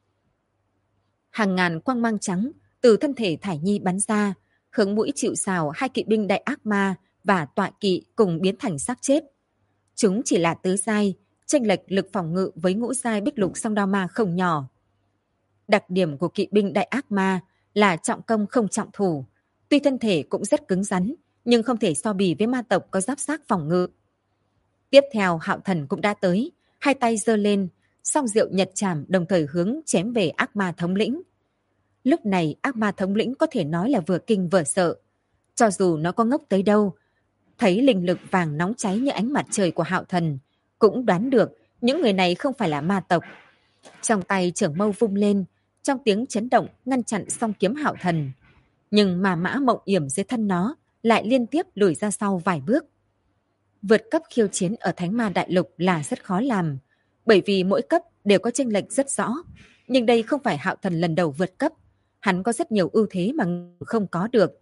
Hàng ngàn quang mang trắng từ thân thể Thải Nhi bắn ra, hướng mũi chịu sào hai kỵ binh đại ác ma và tọa kỵ cùng biến thành xác chết. Chúng chỉ là tứ giai, chênh lệch lực phòng ngự với ngũ giai bích lục song đao ma không nhỏ. Đặc điểm của kỵ binh đại ác ma là trọng công không trọng thủ. Tuy thân thể cũng rất cứng rắn, nhưng không thể so bì với ma tộc có giáp xác phòng ngự. Tiếp theo Hạo Thần cũng đã tới, hai tay giơ lên, song diệu nhật trảm đồng thời hướng chém về ác ma thống lĩnh. Lúc này ác ma thống lĩnh có thể nói là vừa kinh vừa sợ. Cho dù nó có ngốc tới đâu, thấy linh lực vàng nóng cháy như ánh mặt trời của Hạo Thần, cũng đoán được những người này không phải là ma tộc. Trong tay trưởng mâu vung lên, trong tiếng chấn động ngăn chặn song kiếm Hạo Thần. Nhưng mà mã mộng yểm dưới thân nó lại liên tiếp lùi ra sau vài bước. Vượt cấp khiêu chiến ở Thánh Ma Đại Lục là rất khó làm, bởi vì mỗi cấp đều có chênh lệch rất rõ. Nhưng đây không phải Hạo Thần lần đầu vượt cấp, hắn có rất nhiều ưu thế mà không có được.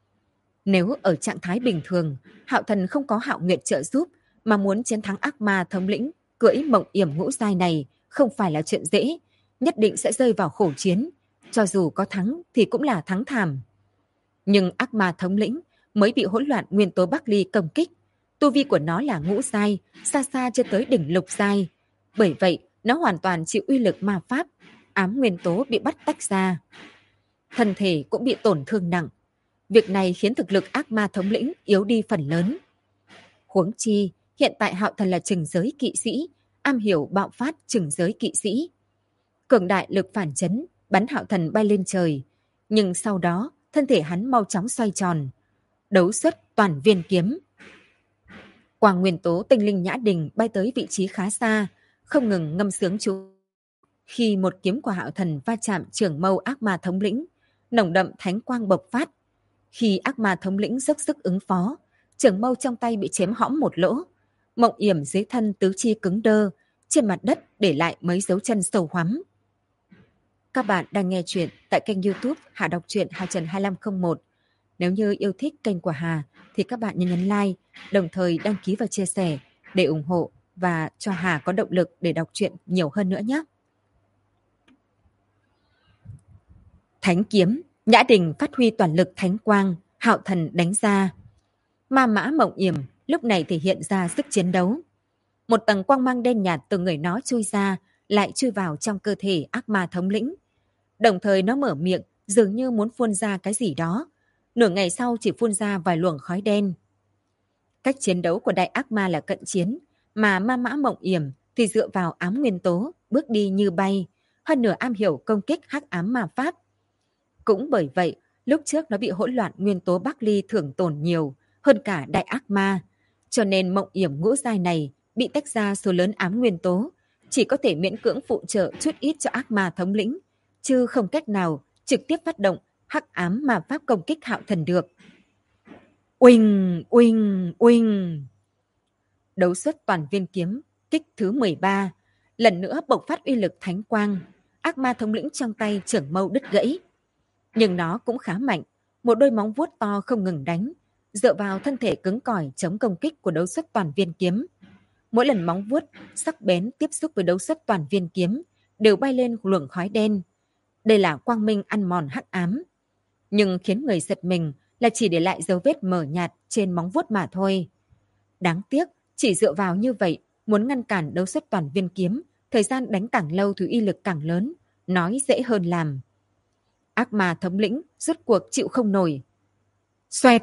Nếu ở trạng thái bình thường, Hạo Thần không có Hạo Nguyệt trợ giúp mà muốn chiến thắng ác ma thống lĩnh cưỡi mộng yểm ngũ giai này không phải là chuyện dễ, nhất định sẽ rơi vào khổ chiến. Cho dù có thắng thì cũng là thắng thảm. Nhưng ác ma thống lĩnh mới bị hỗn loạn nguyên tố Bắc Ly công kích. Tu vi của nó là ngũ giai, xa xa chưa tới đỉnh lục giai. Bởi vậy, nó hoàn toàn chịu uy lực ma pháp, ám nguyên tố bị bắt tách ra. Thân thể cũng bị tổn thương nặng. Việc này khiến thực lực ác ma thống lĩnh yếu đi phần lớn. Huống chi, hiện tại Hạo Thần là trừng giới kỵ sĩ, am hiểu bạo phát trừng giới kỵ sĩ. Cường đại lực phản chấn, bắn Hạo Thần bay lên trời. Nhưng sau đó, thân thể hắn mau chóng xoay tròn. Đấu xuất toàn viên kiếm. Quang nguyên tố tinh linh nhã đình bay tới vị trí khá xa, không ngừng ngâm sướng chú. Khi một kiếm của Hạo Thần va chạm trưởng mâu ác ma thống lĩnh, nồng đậm thánh quang bộc phát. Khi ác ma thống lĩnh dốc sức ứng phó, trưởng mâu trong tay bị chém hõm một lỗ. Mộng yểm dưới thân tứ chi cứng đơ, trên mặt đất để lại mấy dấu chân sâu hoắm. Các bạn đang nghe chuyện tại kênh YouTube Hà Đọc truyện 22501. Nếu như yêu thích kênh của Hà thì các bạn nhấn like, đồng thời đăng ký và chia sẻ để ủng hộ và cho Hà có động lực để đọc truyện nhiều hơn nữa nhé. Thánh kiếm, Nhã Đình phát huy toàn lực thánh quang, Hạo Thần đánh ra. Ma mã Mộng Yểm lúc này thể hiện ra sức chiến đấu. Một tầng quang mang đen nhạt từ người nó chui ra, lại chui vào trong cơ thể ác ma thống lĩnh. Đồng thời nó mở miệng, dường như muốn phun ra cái gì đó. Nửa ngày sau chỉ phun ra vài luồng khói đen. Cách chiến đấu của đại ác ma là cận chiến, mà ma mã Mộng Yểm thì dựa vào ám nguyên tố, bước đi như bay, hơn nửa am hiểu công kích hắc ám ma pháp. Cũng bởi vậy, lúc trước nó bị hỗn loạn nguyên tố Bắc Ly thưởng tổn nhiều hơn cả đại ác ma, cho nên Mộng Yểm ngũ giai này bị tách ra số lớn ám nguyên tố, chỉ có thể miễn cưỡng phụ trợ chút ít cho ác ma thống lĩnh, chứ không cách nào trực tiếp phát động hắc ám ma pháp công kích Hạo Thần được. Uỳnh, uỳnh, uỳnh. Đấu xuất toàn viên kiếm, kích thứ 13, lần nữa bộc phát uy lực thánh quang, ác ma thống lĩnh trong tay trưởng mâu đứt gãy. Nhưng nó cũng khá mạnh, một đôi móng vuốt to không ngừng đánh, dựa vào thân thể cứng cỏi chống công kích của đấu xuất toàn viên kiếm. Mỗi lần móng vuốt sắc bén tiếp xúc với đấu xuất toàn viên kiếm đều bay lên luồng khói đen. Đây là quang minh ăn mòn hắc ám. Nhưng khiến người giật mình là chỉ để lại dấu vết mờ nhạt trên móng vuốt mà thôi. Đáng tiếc, chỉ dựa vào như vậy, muốn ngăn cản đấu xuất toàn viên kiếm, thời gian đánh càng lâu thì uy lực càng lớn, nói dễ hơn làm. Ác ma thống lĩnh rốt cuộc chịu không nổi. Xoẹt!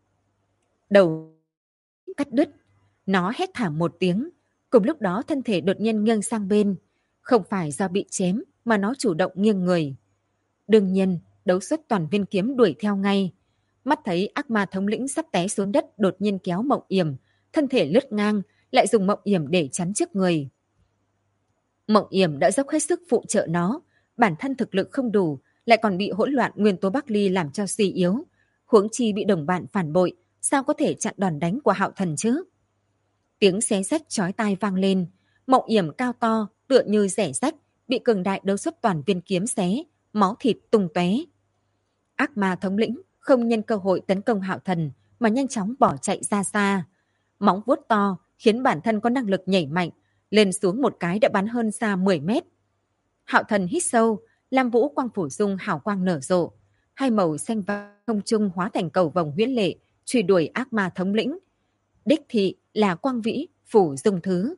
Đầu cắt đứt, nó hét thảm một tiếng, cùng lúc đó thân thể đột nhiên nghiêng sang bên, không phải do bị chém mà nó chủ động nghiêng người. Đương nhiên, đấu xuất toàn viên kiếm đuổi theo ngay. Mắt thấy ác ma thống lĩnh sắp té xuống đất, đột nhiên kéo Mộng Yểm, thân thể lướt ngang, lại dùng Mộng Yểm để chắn trước người. Mộng Yểm đã dốc hết sức phụ trợ nó, bản thân thực lực không đủ, lại còn bị hỗn loạn nguyên tố Bắc Ly làm cho suy yếu, huống chi bị đồng bạn phản bội, sao có thể chặn đòn đánh của Hạo Thần chứ? Tiếng xé rách chói tai vang lên, Mộng Yểm cao to, tựa như rẻ rách, bị cường đại đấu xuất toàn viên kiếm xé, máu thịt tung tóe. Ác ma thống lĩnh không nhân cơ hội tấn công Hạo Thần mà nhanh chóng bỏ chạy ra xa. Móng vuốt to khiến bản thân có năng lực nhảy mạnh, lên xuống một cái đã bắn hơn xa 10 mét. Hạo Thần hít sâu, lam vũ quang phủ dung hào quang nở rộ, hai màu xanh vàng không trung hóa thành cầu vồng huyễn lệ, truy đuổi ác ma thống lĩnh. Đích thị là quang vĩ phủ dung thứ.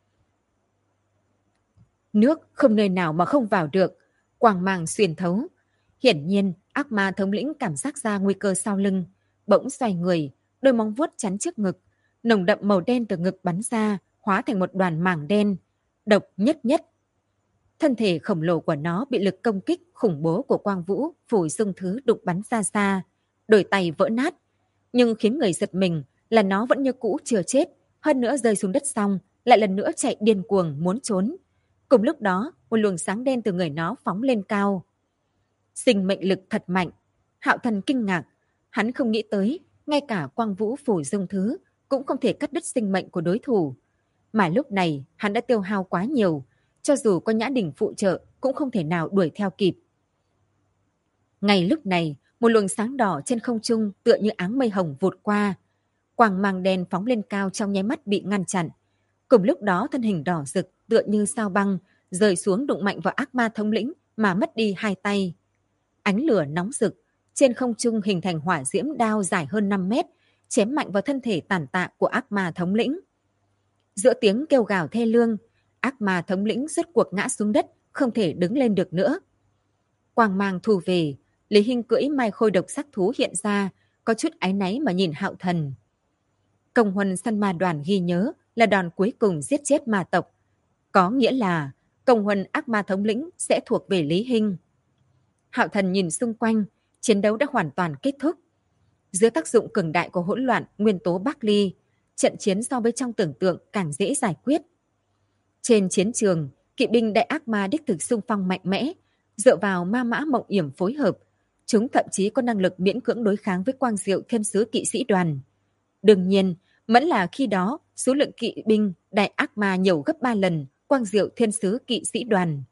Nước không nơi nào mà không vào được, quang mang xuyên thấu. Hiển nhiên, ác ma thống lĩnh cảm giác ra nguy cơ sau lưng, bỗng xoay người, đôi móng vuốt chắn trước ngực, nồng đậm màu đen từ ngực bắn ra, hóa thành một đoàn mảng đen, độc nhất nhất. Thân thể khổng lồ của nó bị lực công kích khủng bố của quang vũ phủ dung thứ đụng bắn ra xa, đôi tay vỡ nát. Nhưng khiến người giật mình là nó vẫn như cũ chưa chết, hơn nữa rơi xuống đất xong, lại lần nữa chạy điên cuồng muốn trốn. Cùng lúc đó, một luồng sáng đen từ người nó phóng lên cao. Sinh mệnh lực thật mạnh. Hạo Thần kinh ngạc, hắn không nghĩ tới, ngay cả quang vũ phủ dung thứ cũng không thể cắt đứt sinh mệnh của đối thủ. Mà lúc này, hắn đã tiêu hao quá nhiều, cho dù có Nhã Đình phụ trợ cũng không thể nào đuổi theo kịp. Ngay lúc này, một luồng sáng đỏ trên không trung tựa như áng mây hồng vụt qua. Quang mang đen phóng lên cao trong nháy mắt bị ngăn chặn. Cùng lúc đó thân hình đỏ rực tựa như sao băng rơi xuống đụng mạnh vào ác ma thống lĩnh mà mất đi hai tay. Ánh lửa nóng rực trên không trung hình thành hỏa diễm đao dài hơn 5 mét, chém mạnh vào thân thể tàn tạ của ác ma thống lĩnh. Giữa tiếng kêu gào thê lương, ác ma thống lĩnh rốt cuộc ngã xuống đất, không thể đứng lên được nữa. Quang mang thu về, Lý Hinh cưỡi mai khôi độc sắc thú hiện ra, có chút áy náy mà nhìn Hạo Thần. Công huân săn ma đoàn ghi nhớ là đòn cuối cùng giết chết ma tộc. Có nghĩa là công huân ác ma thống lĩnh sẽ thuộc về Lý Hinh. Hạo Thần nhìn xung quanh, chiến đấu đã hoàn toàn kết thúc. Dưới tác dụng cường đại của hỗn loạn nguyên tố Bắc Ly, trận chiến so với trong tưởng tượng càng dễ giải quyết. Trên chiến trường, kỵ binh đại ác ma đích thực xung phong mạnh mẽ, dựa vào ma mã Mộng Yểm phối hợp, chúng thậm chí có năng lực miễn cưỡng đối kháng với Quang Diệu Thiên Sứ kỵ sĩ đoàn. Đương nhiên, vẫn là khi đó, số lượng kỵ binh đại ác ma nhiều gấp 3 lần Quang Diệu Thiên Sứ kỵ sĩ đoàn.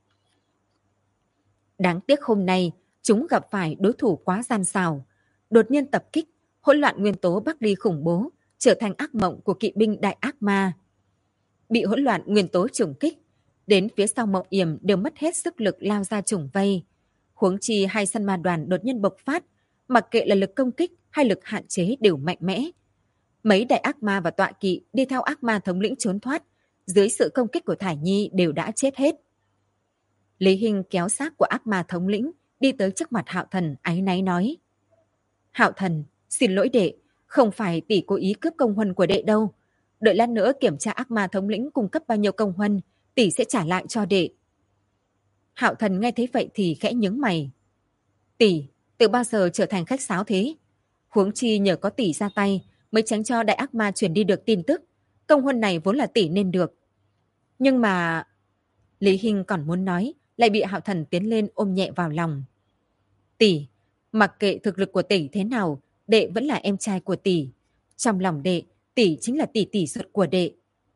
Đáng tiếc hôm nay, chúng gặp phải đối thủ quá gian xảo, đột nhiên tập kích, hỗn loạn nguyên tố Bắc Ly khủng bố, trở thành ác mộng của kỵ binh đại ác ma. Bị hỗn loạn nguyên tố trùng kích, đến phía sau Mộng Yểm đều mất hết sức lực lao ra trùng vây. Huống chi hai săn ma đoàn đột nhiên bộc phát, mặc kệ là lực công kích hay lực hạn chế đều mạnh mẽ. Mấy đại ác ma và tọa kỵ đi theo ác ma thống lĩnh trốn thoát, dưới sự công kích của Thải Nhi đều đã chết hết. Lý Hinh kéo xác của ác ma thống lĩnh đi tới trước mặt Hạo Thần áy náy nói: Hạo Thần, xin lỗi đệ, không phải tỷ cố ý cướp công huân của đệ đâu. Đợi lát nữa kiểm tra ác ma thống lĩnh cung cấp bao nhiêu công huân, tỷ sẽ trả lại cho đệ. Hạo Thần nghe thấy vậy thì khẽ nhướng mày. Tỷ, từ bao giờ trở thành khách sáo thế? Huống chi nhờ có tỷ ra tay mới tránh cho đại ác ma truyền đi được tin tức. Công huân này vốn là tỷ nên được. Nhưng mà... Lý Hinh còn muốn nói, lại bị Hạo Thần tiến lên ôm nhẹ vào lòng. Tỷ, mặc kệ thực lực của tỷ thế nào, đệ vẫn là em trai của tỷ. Trong lòng đệ, tỷ chính là tỷ tỷ ruột của đệ.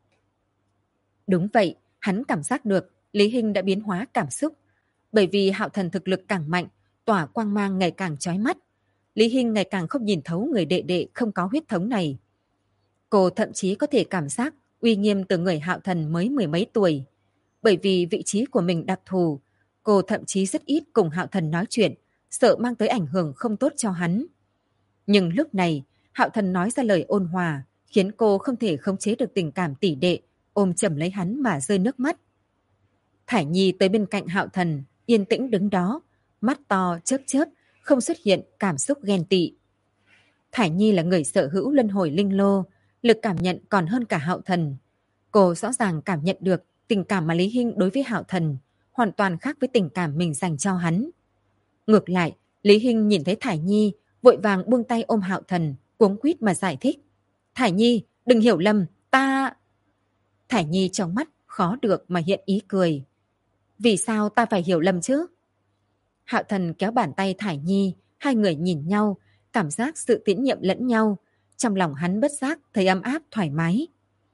Đúng vậy, hắn cảm giác được Lý Hinh đã biến hóa cảm xúc. Bởi vì Hạo Thần thực lực càng mạnh, tỏa quang mang ngày càng chói mắt. Lý Hinh ngày càng không nhìn thấu người đệ đệ không có huyết thống này. Cô thậm chí có thể cảm giác uy nghiêm từ người Hạo Thần mới mười mấy tuổi. Bởi vì vị trí của mình đặc thù, cô thậm chí rất ít cùng Hạo Thần nói chuyện, sợ mang tới ảnh hưởng không tốt cho hắn. Nhưng lúc này, Hạo Thần nói ra lời ôn hòa, khiến cô không thể khống chế được tình cảm tỷ đệ, ôm chầm lấy hắn mà rơi nước mắt. Thải Nhi tới bên cạnh Hạo Thần, yên tĩnh đứng đó, mắt to chớp chớp, không xuất hiện cảm xúc ghen tị. Thải Nhi là người sở hữu luân hồi linh lô, lực cảm nhận còn hơn cả Hạo Thần. Cô rõ ràng cảm nhận được tình cảm mà Lý Hinh đối với Hạo Thần hoàn toàn khác với tình cảm mình dành cho hắn. Ngược lại, Lý Hinh nhìn thấy Thải Nhi, vội vàng buông tay ôm Hạo Thần, cuống quýt mà giải thích. Thải Nhi, đừng hiểu lầm, ta... Thải Nhi trong mắt khó được mà hiện ý cười. Vì sao ta phải hiểu lầm chứ? Hạo Thần kéo bàn tay Thải Nhi, hai người nhìn nhau, cảm giác sự tín nhiệm lẫn nhau. Trong lòng hắn bất giác thấy ấm áp thoải mái.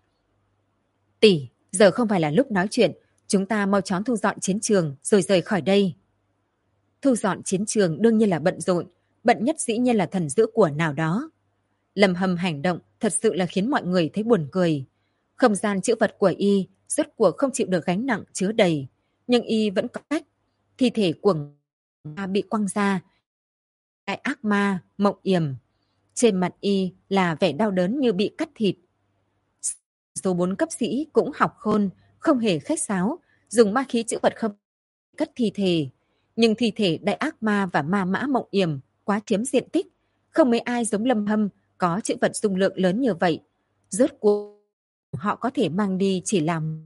Tỷ, giờ không phải là lúc nói chuyện, chúng ta mau chóng thu dọn chiến trường rồi rời khỏi đây. Thu dọn chiến trường đương nhiên là bận rộn, bận nhất dĩ nhiên là thần giữ của nào đó. Lâm Hâm hành động thật sự là khiến mọi người thấy buồn cười. Không gian chữ vật của y rốt cuộc không chịu được gánh nặng chứa đầy, nhưng y vẫn có cách. Thi thể của ma bị quăng ra, đại ác ma Mộng Yểm. Trên mặt y là vẻ đau đớn như bị cắt thịt. Số 4 cấp sĩ cũng học khôn, không hề khách sáo, dùng ma khí chữ vật không cất thi thể. Nhưng thi thể đại ác ma và ma mã Mộng Yểm quá chiếm diện tích, không mấy ai giống Lâm Hâm có chữ vật dung lượng lớn như vậy. Rốt cuộc họ có thể mang đi chỉ làm.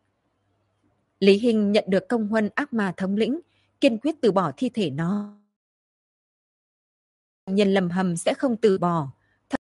Lý Hinh nhận được công huân ác ma thống lĩnh, kiên quyết từ bỏ thi thể nó. Nhân Lâm Hâm sẽ không từ bỏ.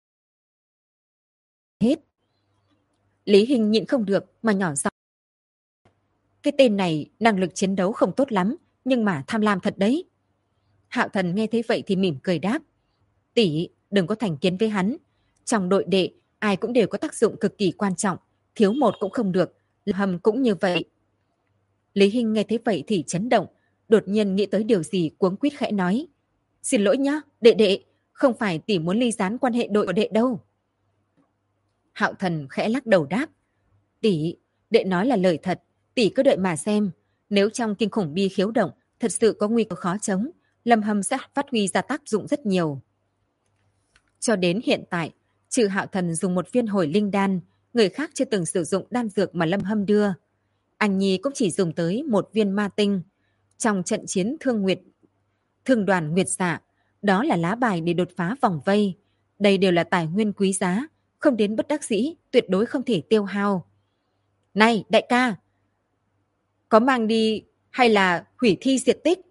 Hết. Lý Hinh nhịn không được mà nhỏ giọng. Cái tên này năng lực chiến đấu không tốt lắm, nhưng mà tham lam thật đấy. Hạo Thần nghe thấy vậy thì mỉm cười đáp. Tỷ, đừng có thành kiến với hắn. Trong đội đệ, ai cũng đều có tác dụng cực kỳ quan trọng, thiếu một cũng không được, Lâm Hâm cũng như vậy. Lý Hinh nghe thấy vậy thì chấn động, đột nhiên nghĩ tới điều gì cuống quýt khẽ nói. Xin lỗi nhá, đệ đệ, không phải tỷ muốn ly gián quan hệ đội của đệ đâu. Hạo Thần khẽ lắc đầu đáp. Tỷ, đệ nói là lời thật, tỷ cứ đợi mà xem. Nếu trong kinh khủng bi khiếu động thật sự có nguy cơ khó chống, Lâm Hâm sẽ phát huy ra tác dụng rất nhiều. Cho đến hiện tại, trừ Hạo Thần dùng một viên hồi linh đan, người khác chưa từng sử dụng đan dược mà Lâm Hâm đưa. Anh Nhi cũng chỉ dùng tới một viên ma tinh. Trong trận chiến thương đoàn Nguyệt Dạ, đó là lá bài để đột phá vòng vây. Đây đều là tài nguyên quý giá, không đến bất đắc dĩ, tuyệt đối không thể tiêu hao. Này, đại ca! Có mang đi hay là hủy thi diệt tích?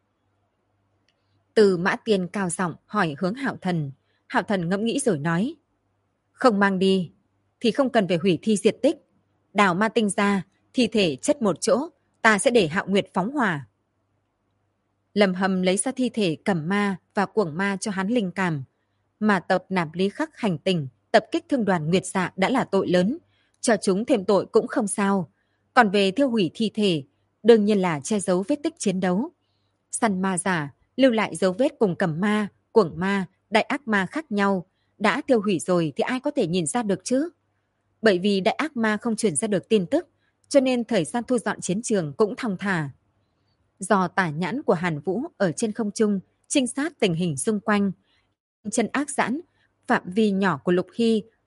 Từ Mã Tiên cao giọng hỏi hướng Hạo Thần. Hạo Thần ngẫm nghĩ rồi nói. Không mang đi, thì không cần phải hủy thi diệt tích. Đào ma tinh ra, thi thể chất một chỗ, ta sẽ để Hạo Nguyệt phóng hỏa. Lâm Hâm lấy ra thi thể Cẩm Ma và Cuồng Ma cho hắn linh cảm. Mà tập nạp lý khắc hành tình, tập kích thương đoàn Nguyệt Dạ đã là tội lớn. Cho chúng thêm tội cũng không sao. Còn về thiêu hủy thi thể, đương nhiên là che giấu vết tích chiến đấu. Săn ma giả, lưu lại dấu vết cùng Cẩm Ma, Cuồng Ma, đại ác ma khác nhau. Đã tiêu hủy rồi thì ai có thể nhìn ra được chứ? Bởi vì đại ác ma không truyền ra được tin tức, cho nên thời gian thu dọn chiến trường cũng thong thả. Do tả nhãn của Hàn Vũ ở trên không trung trinh sát tình hình xung quanh, chân ác giãn, phạm vi nhỏ của Lục Hy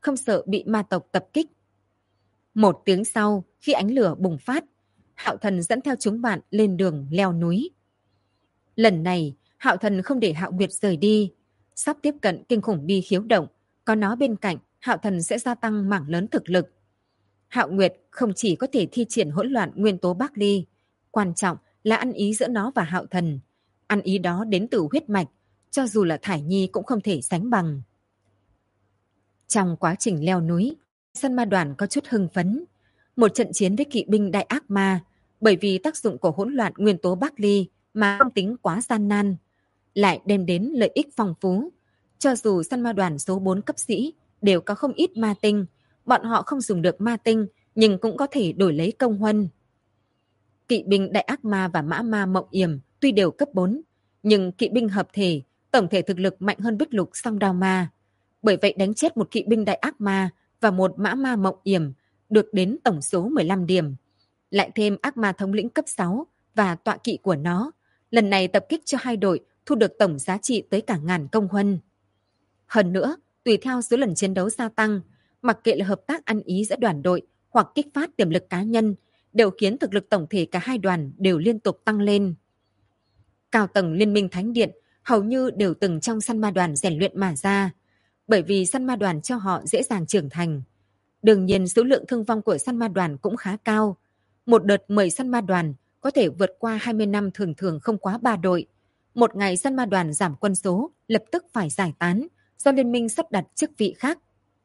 không sợ bị ma tộc tập kích. Một tiếng sau, khi ánh lửa bùng phát, Hạo Thần dẫn theo chúng bạn lên đường leo núi. Lần này, Hạo Thần không để Hạo Nguyệt rời đi. Sắp tiếp cận kinh khủng bi khiếu động, có nó bên cạnh, Hạo Thần sẽ gia tăng mảng lớn thực lực. Hạo Nguyệt không chỉ có thể thi triển hỗn loạn nguyên tố Bắc Ly, quan trọng là ăn ý giữa nó và Hạo Thần. Ăn ý đó đến từ huyết mạch, cho dù là Thải Nhi cũng không thể sánh bằng. Trong quá trình leo núi, săn ma đoàn có chút hưng phấn. Một trận chiến với kỵ binh đại ác ma, bởi vì tác dụng của hỗn loạn nguyên tố Bắc Ly mà không tính quá gian nan, lại đem đến lợi ích phong phú. Cho dù săn ma đoàn số 4 cấp sĩ đều có không ít ma tinh, bọn họ không dùng được ma tinh nhưng cũng có thể đổi lấy công huân. Kỵ binh đại ác ma và mã ma mộng yểm tuy đều cấp 4, nhưng kỵ binh hợp thể, tổng thể thực lực mạnh hơn Bích Lục song đao ma. Bởi vậy đánh chết một kỵ binh đại ác ma và một mã ma mộng yểm được đến tổng số 15 điểm. Lại thêm ác ma thống lĩnh cấp 6 và tọa kỵ của nó, lần này tập kích cho hai đội thu được tổng giá trị tới cả ngàn công huân. Hơn nữa, tùy theo số lần chiến đấu gia tăng, mặc kệ là hợp tác ăn ý giữa đoàn đội hoặc kích phát tiềm lực cá nhân, đều khiến thực lực tổng thể cả hai đoàn đều liên tục tăng lên. Cao tầng Liên minh Thánh Điện hầu như đều từng trong săn ma đoàn rèn luyện mà ra, bởi vì săn ma đoàn cho họ dễ dàng trưởng thành. Đương nhiên số lượng thương vong của săn ma đoàn cũng khá cao. Một đợt 10 săn ma đoàn có thể vượt qua 20 năm thường thường không quá 3 đội. Một ngày săn ma đoàn giảm quân số, lập tức phải giải tán, do liên minh sắp đặt chức vị khác.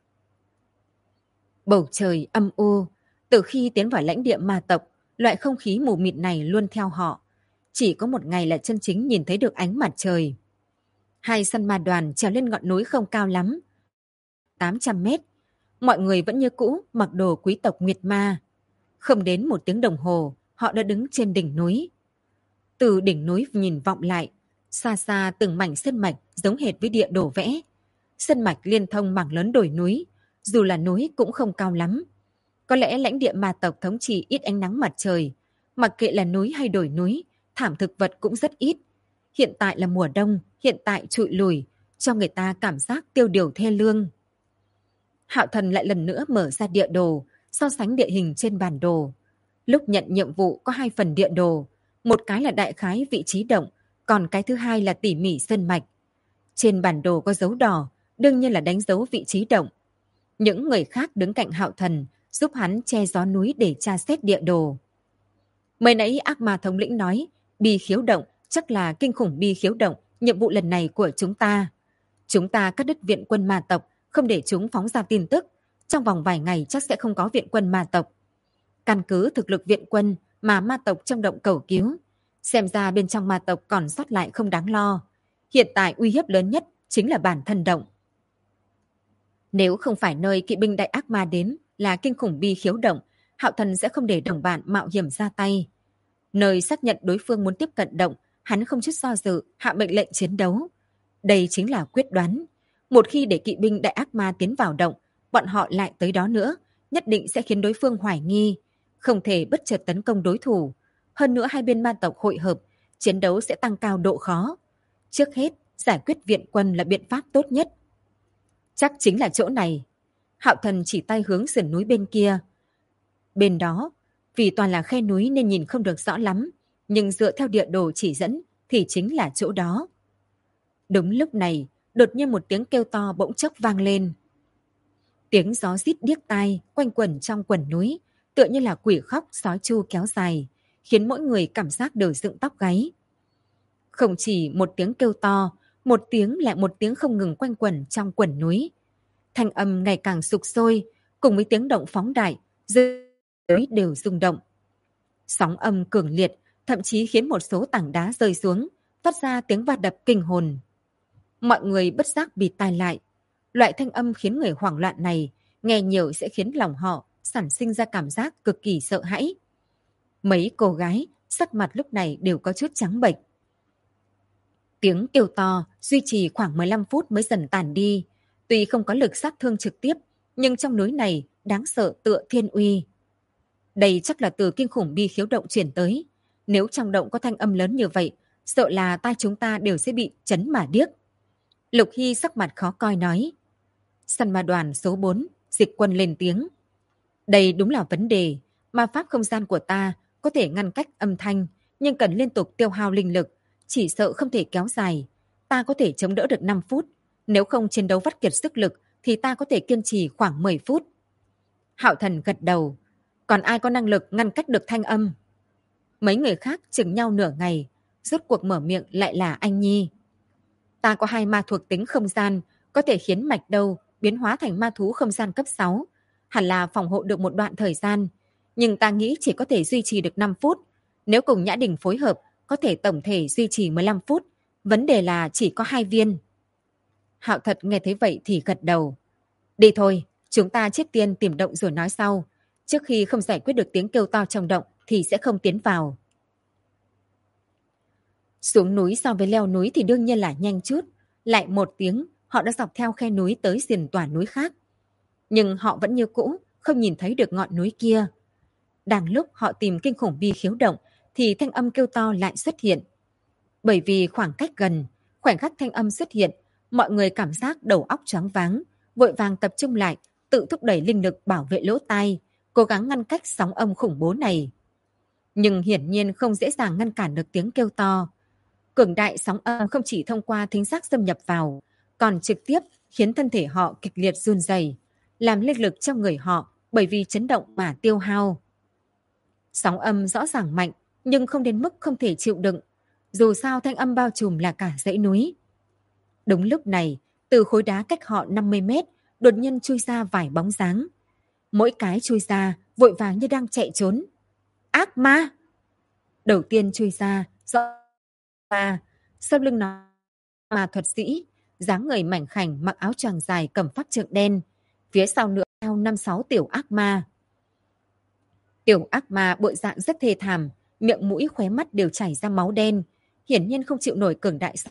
Bầu trời âm u, từ khi tiến vào lãnh địa ma tộc, loại không khí mù mịt này luôn theo họ. Chỉ có một ngày là chân chính nhìn thấy được ánh mặt trời. Hai săn ma đoàn trèo lên ngọn núi không cao lắm, 800 mét. Mọi người vẫn như cũ mặc đồ quý tộc Nguyệt Ma. Không đến một tiếng đồng hồ, họ đã đứng trên đỉnh núi. Từ đỉnh núi nhìn vọng lại, xa xa từng mảnh sơn mạch giống hệt với địa đồ vẽ. Sơn mạch liên thông mảng lớn đồi núi, dù là núi cũng không cao lắm. Có lẽ lãnh địa ma tộc thống trị ít ánh nắng mặt trời, mặc kệ là núi hay đồi núi, thảm thực vật cũng rất ít. Hiện tại là mùa đông, hiện tại trụi lùi, cho người ta cảm giác tiêu điều thê lương. Hạo Thần lại lần nữa mở ra địa đồ, so sánh địa hình trên bản đồ. Lúc nhận nhiệm vụ có 2 phần địa đồ, một cái là đại khái vị trí động, còn cái thứ hai là tỉ mỉ sơn mạch. Trên bản đồ có dấu đỏ, đương nhiên là đánh dấu vị trí động. Những người khác đứng cạnh Hạo Thần, giúp hắn che gió núi để tra xét địa đồ. Mới nãy ác ma thống lĩnh nói, bi khiếu động, chắc là kinh khủng bi khiếu động, nhiệm vụ lần này của chúng ta. Chúng ta cắt đứt viện quân ma tộc, không để chúng phóng ra tin tức. Trong vòng vài ngày chắc sẽ không có viện quân ma tộc. Căn cứ thực lực viện quân mà ma tộc trong động cầu cứu, xem ra bên trong ma tộc còn sót lại không đáng lo. Hiện tại uy hiếp lớn nhất chính là bản thân động. Nếu không phải nơi kỵ binh đại ác ma đến là kinh khủng bi khiếu động, Hạo Thần sẽ không để đồng bạn mạo hiểm ra tay. Nơi xác nhận đối phương muốn tiếp cận động, hắn không chút do dự hạ mệnh lệnh chiến đấu. Đây chính là quyết đoán. Một khi để kỵ binh đại ác ma tiến vào động, bọn họ lại tới đó nữa, nhất định sẽ khiến đối phương hoài nghi, không thể bất chợt tấn công đối thủ. Hơn nữa hai bên ma tộc hội hợp, chiến đấu sẽ tăng cao độ khó. Trước hết, giải quyết viện quân là biện pháp tốt nhất. Chắc chính là chỗ này. Hạo Thần chỉ tay hướng sườn núi bên kia. Bên đó, vì toàn là khe núi nên nhìn không được rõ lắm, nhưng dựa theo địa đồ chỉ dẫn thì chính là chỗ đó. Đúng lúc này, đột nhiên một tiếng kêu to bỗng chốc vang lên. Tiếng gió rít điếc tai quanh quẩn trong quần núi, tựa như là quỷ khóc sói chu kéo dài, khiến mỗi người cảm giác đều dựng tóc gáy. Không chỉ một tiếng kêu to, một tiếng lại một tiếng không ngừng quanh quẩn trong quần núi. Thanh âm ngày càng sục sôi, cùng với tiếng động phóng đại, dưới núi đều rung động. Sóng âm cường liệt, thậm chí khiến một số tảng đá rơi xuống, phát ra tiếng va đập kinh hồn. Mọi người bất giác bịt tai lại. Loại thanh âm khiến người hoảng loạn này, nghe nhiều sẽ khiến lòng họ sản sinh ra cảm giác cực kỳ sợ hãi. Mấy cô gái, sắc mặt lúc này đều có chút trắng bệch. Tiếng kêu to duy trì khoảng 15 phút mới dần tàn đi. Tuy không có lực sát thương trực tiếp, nhưng trong núi này đáng sợ tựa thiên uy. Đây chắc là từ kinh khủng bi khiếu động chuyển tới. Nếu trong động có thanh âm lớn như vậy, sợ là tai chúng ta đều sẽ bị chấn mà điếc. Lục Hy sắc mặt khó coi nói. Săn ma đoàn số 4, Dịch Quân lên tiếng. Đây đúng là vấn đề. Ma pháp không gian của ta có thể ngăn cách âm thanh, nhưng cần liên tục tiêu hao linh lực, chỉ sợ không thể kéo dài. Ta có thể chống đỡ được 5 phút. Nếu không chiến đấu vắt kiệt sức lực, thì ta có thể kiên trì khoảng 10 phút. Hạo Thần gật đầu. Còn ai có năng lực ngăn cách được thanh âm? Mấy người khác chừng nhau nửa ngày, rốt cuộc mở miệng lại là anh Nhi. Ta có 2 ma thuộc tính không gian, có thể khiến mạch đâu biến hóa thành ma thú không gian cấp 6. Hẳn là phòng hộ được một đoạn thời gian, nhưng ta nghĩ chỉ có thể duy trì được 5 phút. Nếu cùng Nhã Đình phối hợp, có thể tổng thể duy trì 15 phút. Vấn đề là chỉ có 2 viên. Hạo Thật nghe thấy vậy thì gật đầu. Đi thôi, chúng ta trước tiên tìm động rồi nói sau. Trước khi không giải quyết được tiếng kêu to trong động thì sẽ không tiến vào. Xuống núi so với leo núi thì đương nhiên là nhanh chút. Lại 1 tiếng, họ đã dọc theo khe núi tới sườn tòa núi khác. Nhưng họ vẫn như cũ, không nhìn thấy được ngọn núi kia. Đang lúc họ tìm kinh khủng bi khiếu động, thì thanh âm kêu to lại xuất hiện. Bởi vì khoảng cách gần, khoảnh khắc thanh âm xuất hiện, mọi người cảm giác đầu óc choáng váng, vội vàng tập trung lại, tự thúc đẩy linh lực bảo vệ lỗ tai, cố gắng ngăn cách sóng âm khủng bố này. Nhưng hiển nhiên không dễ dàng ngăn cản được tiếng kêu to. Cường đại sóng âm không chỉ thông qua thính giác xâm nhập vào, còn trực tiếp khiến thân thể họ kịch liệt run rẩy, làm linh lực trong người họ bởi vì chấn động mà tiêu hao. Sóng âm rõ ràng mạnh, nhưng không đến mức không thể chịu đựng. Dù sao thanh âm bao trùm là cả dãy núi. Đúng lúc này, từ khối đá cách họ 50 mét, đột nhiên chui ra vài bóng dáng. Mỗi cái chui ra, vội vàng như đang chạy trốn. Ác ma! Đầu tiên chui ra, rõ ma, sau lưng nó ma thuật sĩ, dáng người mảnh khảnh mặc áo choàng dài cầm pháp trượng đen. Phía sau nữa theo 5-6 tiểu ác ma. Tiểu ác ma bộ dạng rất thê thảm, miệng mũi khóe mắt đều chảy ra máu đen, hiển nhiên không chịu nổi cường đại.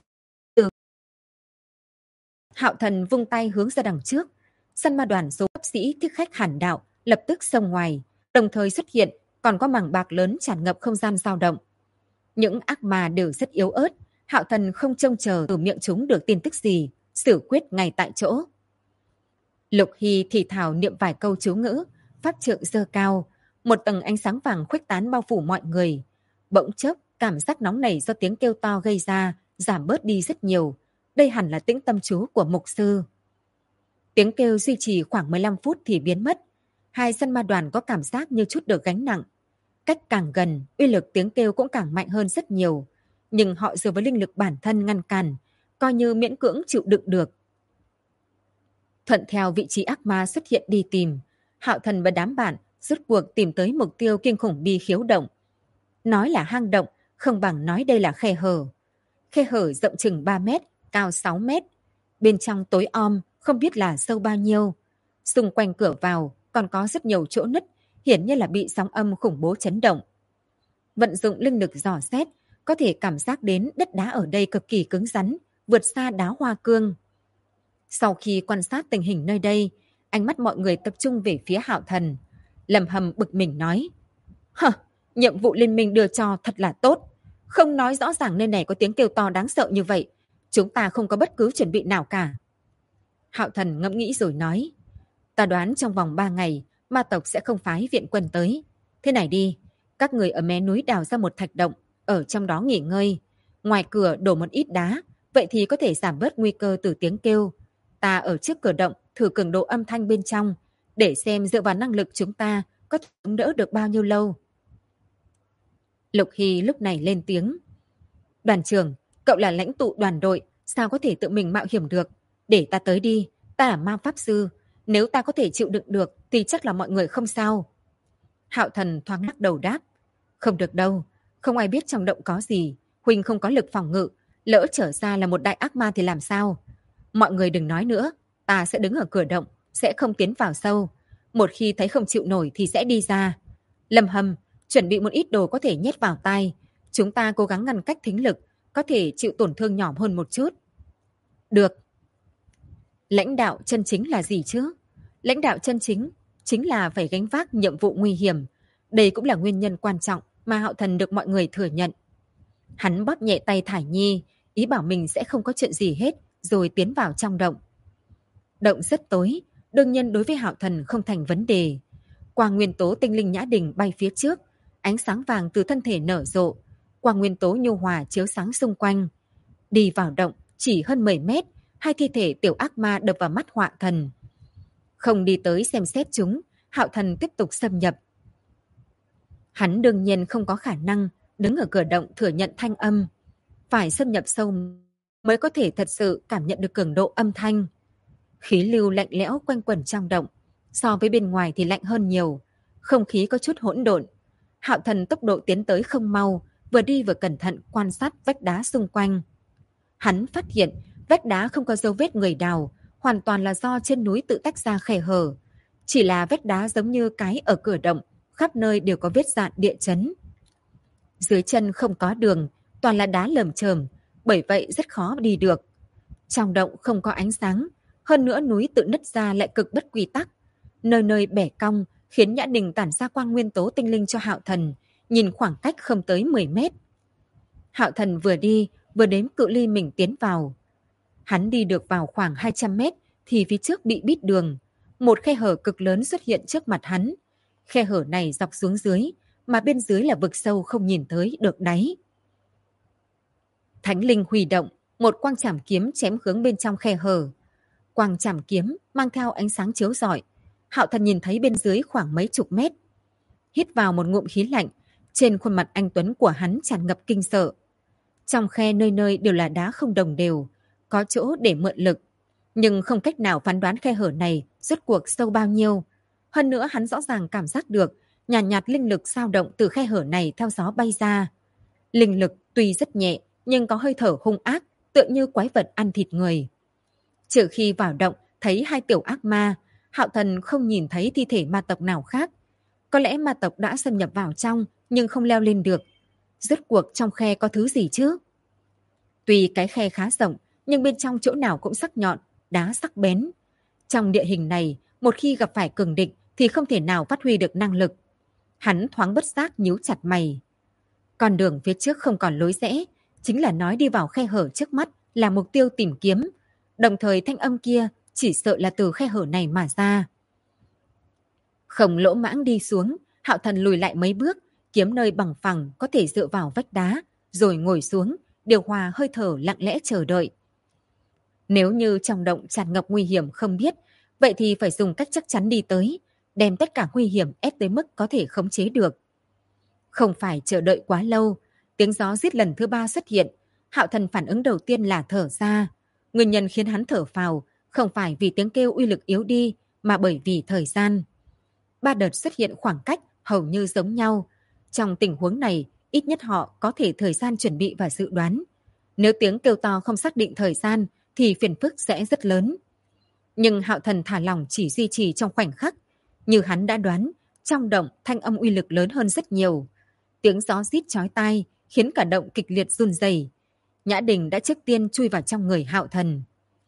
Hạo Thần vung tay hướng ra đằng trước, săn ma đoàn số cấp sĩ thích khách hàn đạo lập tức xông ngoài, đồng thời xuất hiện còn có mảng bạc lớn tràn ngập không gian dao động. Những ác ma đều rất yếu ớt, Hạo Thần không trông chờ từ miệng chúng được tin tức gì, xử quyết ngay tại chỗ. Lục Hy thì thào niệm vài câu chú ngữ, pháp trượng giơ cao, một tầng ánh sáng vàng khuếch tán bao phủ mọi người. Bỗng chốc, cảm giác nóng nảy do tiếng kêu to gây ra giảm bớt đi rất nhiều. Đây hẳn là tĩnh tâm chú của mục sư. Tiếng kêu duy trì khoảng 15 phút thì biến mất. 2 săn ma đoàn có cảm giác như chút được gánh nặng. Cách càng gần, uy lực tiếng kêu cũng càng mạnh hơn rất nhiều. Nhưng họ dựa với linh lực bản thân ngăn cản, coi như miễn cưỡng chịu đựng được. Thuận theo vị trí ác ma xuất hiện đi tìm, Hạo Thần và đám bạn rốt cuộc tìm tới mục tiêu kinh khủng bi khiếu động. Nói là hang động, không bằng nói đây là khe hở. Khe hở rộng chừng 3 mét, cao 6 mét. Bên trong tối om, không biết là sâu bao nhiêu. Xung quanh cửa vào còn có rất nhiều chỗ nứt, hiển nhiên là bị sóng âm khủng bố chấn động. Vận dụng linh lực dò xét, có thể cảm giác đến đất đá ở đây cực kỳ cứng rắn, vượt xa đá hoa cương. Sau khi quan sát tình hình nơi đây, ánh mắt mọi người tập trung về phía Hạo Thần. Lâm Hầm bực mình nói, hờ, nhiệm vụ liên minh đưa cho thật là tốt. Không nói rõ ràng nơi này có tiếng kêu to đáng sợ như vậy. Chúng ta không có bất cứ chuẩn bị nào cả. Hạo Thần ngẫm nghĩ rồi nói, ta đoán trong vòng 3 ngày, ma tộc sẽ không phái viện quân tới. Thế này đi, các người ở mé núi đào ra một thạch động, ở trong đó nghỉ ngơi. Ngoài cửa đổ một ít đá, vậy thì có thể giảm bớt nguy cơ từ tiếng kêu. Ta ở trước cửa động thử cường độ âm thanh bên trong, để xem dựa vào năng lực chúng ta có thể chống đỡ được bao nhiêu lâu. Lục Hy lúc này lên tiếng. Đoàn trưởng, cậu là lãnh tụ đoàn đội, sao có thể tự mình mạo hiểm được? Để ta tới đi, ta là ma pháp sư. Nếu ta có thể chịu đựng được thì chắc là mọi người không sao. Hạo Thần thoáng lắc đầu đáp. Không được đâu, không ai biết trong động có gì. Huynh không có lực phòng ngự, lỡ trở ra là một đại ác ma thì làm sao? Mọi người đừng nói nữa, ta sẽ đứng ở cửa động, sẽ không tiến vào sâu. Một khi thấy không chịu nổi thì sẽ đi ra. Lâm Hâm, chuẩn bị một ít đồ có thể nhét vào tai. Chúng ta cố gắng ngăn cách thính lực, có thể chịu tổn thương nhỏ hơn một chút. Được. Lãnh đạo chân chính là gì chứ? Lãnh đạo chân chính là phải gánh vác nhiệm vụ nguy hiểm. Đây cũng là nguyên nhân quan trọng mà Hạo Thần được mọi người thừa nhận. Hắn bóp nhẹ tay Thải Nhi, ý bảo mình sẽ không có chuyện gì hết, rồi tiến vào trong động. Động rất tối, đương nhiên đối với Hạo Thần không thành vấn đề. Quang nguyên tố tinh linh Nhã Đình bay phía trước, ánh sáng vàng từ thân thể nở rộ, quang nguyên tố nhu hòa chiếu sáng xung quanh. Đi vào động chỉ hơn 10 mét, hai thi thể tiểu ác ma đập vào mắt Họa Thần. Không đi tới xem xét chúng, Hạo Thần tiếp tục xâm nhập. Hắn đương nhiên không có khả năng đứng ở cửa động thừa nhận thanh âm. Phải xâm nhập sâu mới có thể thật sự cảm nhận được cường độ âm thanh. Khí lưu lạnh lẽo quanh quẩn trong động, so với bên ngoài thì lạnh hơn nhiều, không khí có chút hỗn độn. Hạo Thần tốc độ tiến tới không mau, vừa đi vừa cẩn thận quan sát vách đá xung quanh. Hắn phát hiện vách đá không có dấu vết người đào, hoàn toàn là do trên núi tự tách ra khe hở. Chỉ là vách đá giống như cái ở cửa động, khắp nơi đều có vết dạn địa chấn. Dưới chân không có đường, toàn là đá lởm chởm, bởi vậy rất khó đi được. Trong động không có ánh sáng, hơn nữa núi tự nứt ra lại cực bất quy tắc. Nơi nơi bẻ cong khiến Nhã Đình tản ra quang nguyên tố tinh linh cho Hạo Thần, nhìn khoảng cách không tới 10 mét. Hạo Thần vừa đi, vừa đếm cự ly mình tiến vào. Hắn đi được vào khoảng 200 mét thì phía trước bị bít đường. Một khe hở cực lớn xuất hiện trước mặt hắn. Khe hở này dọc xuống dưới, mà bên dưới là vực sâu không nhìn tới được đáy. Thánh linh huy động, một quang trảm kiếm chém hướng bên trong khe hở. Quang trảm kiếm mang theo ánh sáng chiếu rọi. Hạo Thần nhìn thấy bên dưới khoảng mấy chục mét. Hít vào một ngụm khí lạnh, trên khuôn mặt anh tuấn của hắn tràn ngập kinh sợ. Trong khe nơi nơi đều là đá không đồng đều, có chỗ để mượn lực, nhưng không cách nào phán đoán khe hở này rốt cuộc sâu bao nhiêu. Hơn nữa hắn rõ ràng cảm giác được nhàn nhạt linh lực dao động từ khe hở này theo gió bay ra. Linh lực tuy rất nhẹ nhưng có hơi thở hung ác, tựa như quái vật ăn thịt người. Trừ khi vào động thấy hai tiểu ác ma, Hạo Thần không nhìn thấy thi thể ma tộc nào khác. Có lẽ ma tộc đã xâm nhập vào trong nhưng không leo lên được. Rốt cuộc trong khe có thứ gì chứ? Tuy cái khe khá rộng, nhưng bên trong chỗ nào cũng sắc nhọn, đá sắc bén. Trong địa hình này, một khi gặp phải cường địch thì không thể nào phát huy được năng lực. Hắn thoáng bất giác nhíu chặt mày. Con đường phía trước không còn lối rẽ, chính là nói đi vào khe hở trước mắt là mục tiêu tìm kiếm. Đồng thời thanh âm kia chỉ sợ là từ khe hở này mà ra. Không lỗ mãng đi xuống, Hạo Thần lùi lại mấy bước, kiếm nơi bằng phẳng có thể dựa vào vách đá, rồi ngồi xuống, điều hòa hơi thở lặng lẽ chờ đợi. Nếu như trong động tràn ngập nguy hiểm không biết, vậy thì phải dùng cách chắc chắn đi tới, đem tất cả nguy hiểm ép tới mức có thể khống chế được. Không phải chờ đợi quá lâu, tiếng gió rít lần thứ 3 xuất hiện. Hạo Thần phản ứng đầu tiên là thở ra. Nguyên nhân khiến hắn thở phào không phải vì tiếng kêu uy lực yếu đi, mà bởi vì thời gian. 3 đợt xuất hiện khoảng cách hầu như giống nhau. Trong tình huống này, ít nhất họ có thể thời gian chuẩn bị và dự đoán. Nếu tiếng kêu to không xác định thời gian, thì phiền phức sẽ rất lớn. Nhưng Hạo Thần thả lỏng chỉ duy trì trong khoảnh khắc. Như hắn đã đoán, trong động thanh âm uy lực lớn hơn rất nhiều. Tiếng gió rít chói tai khiến cả động kịch liệt run rẩy. Nhã Đình đã trước tiên chui vào trong người Hạo Thần.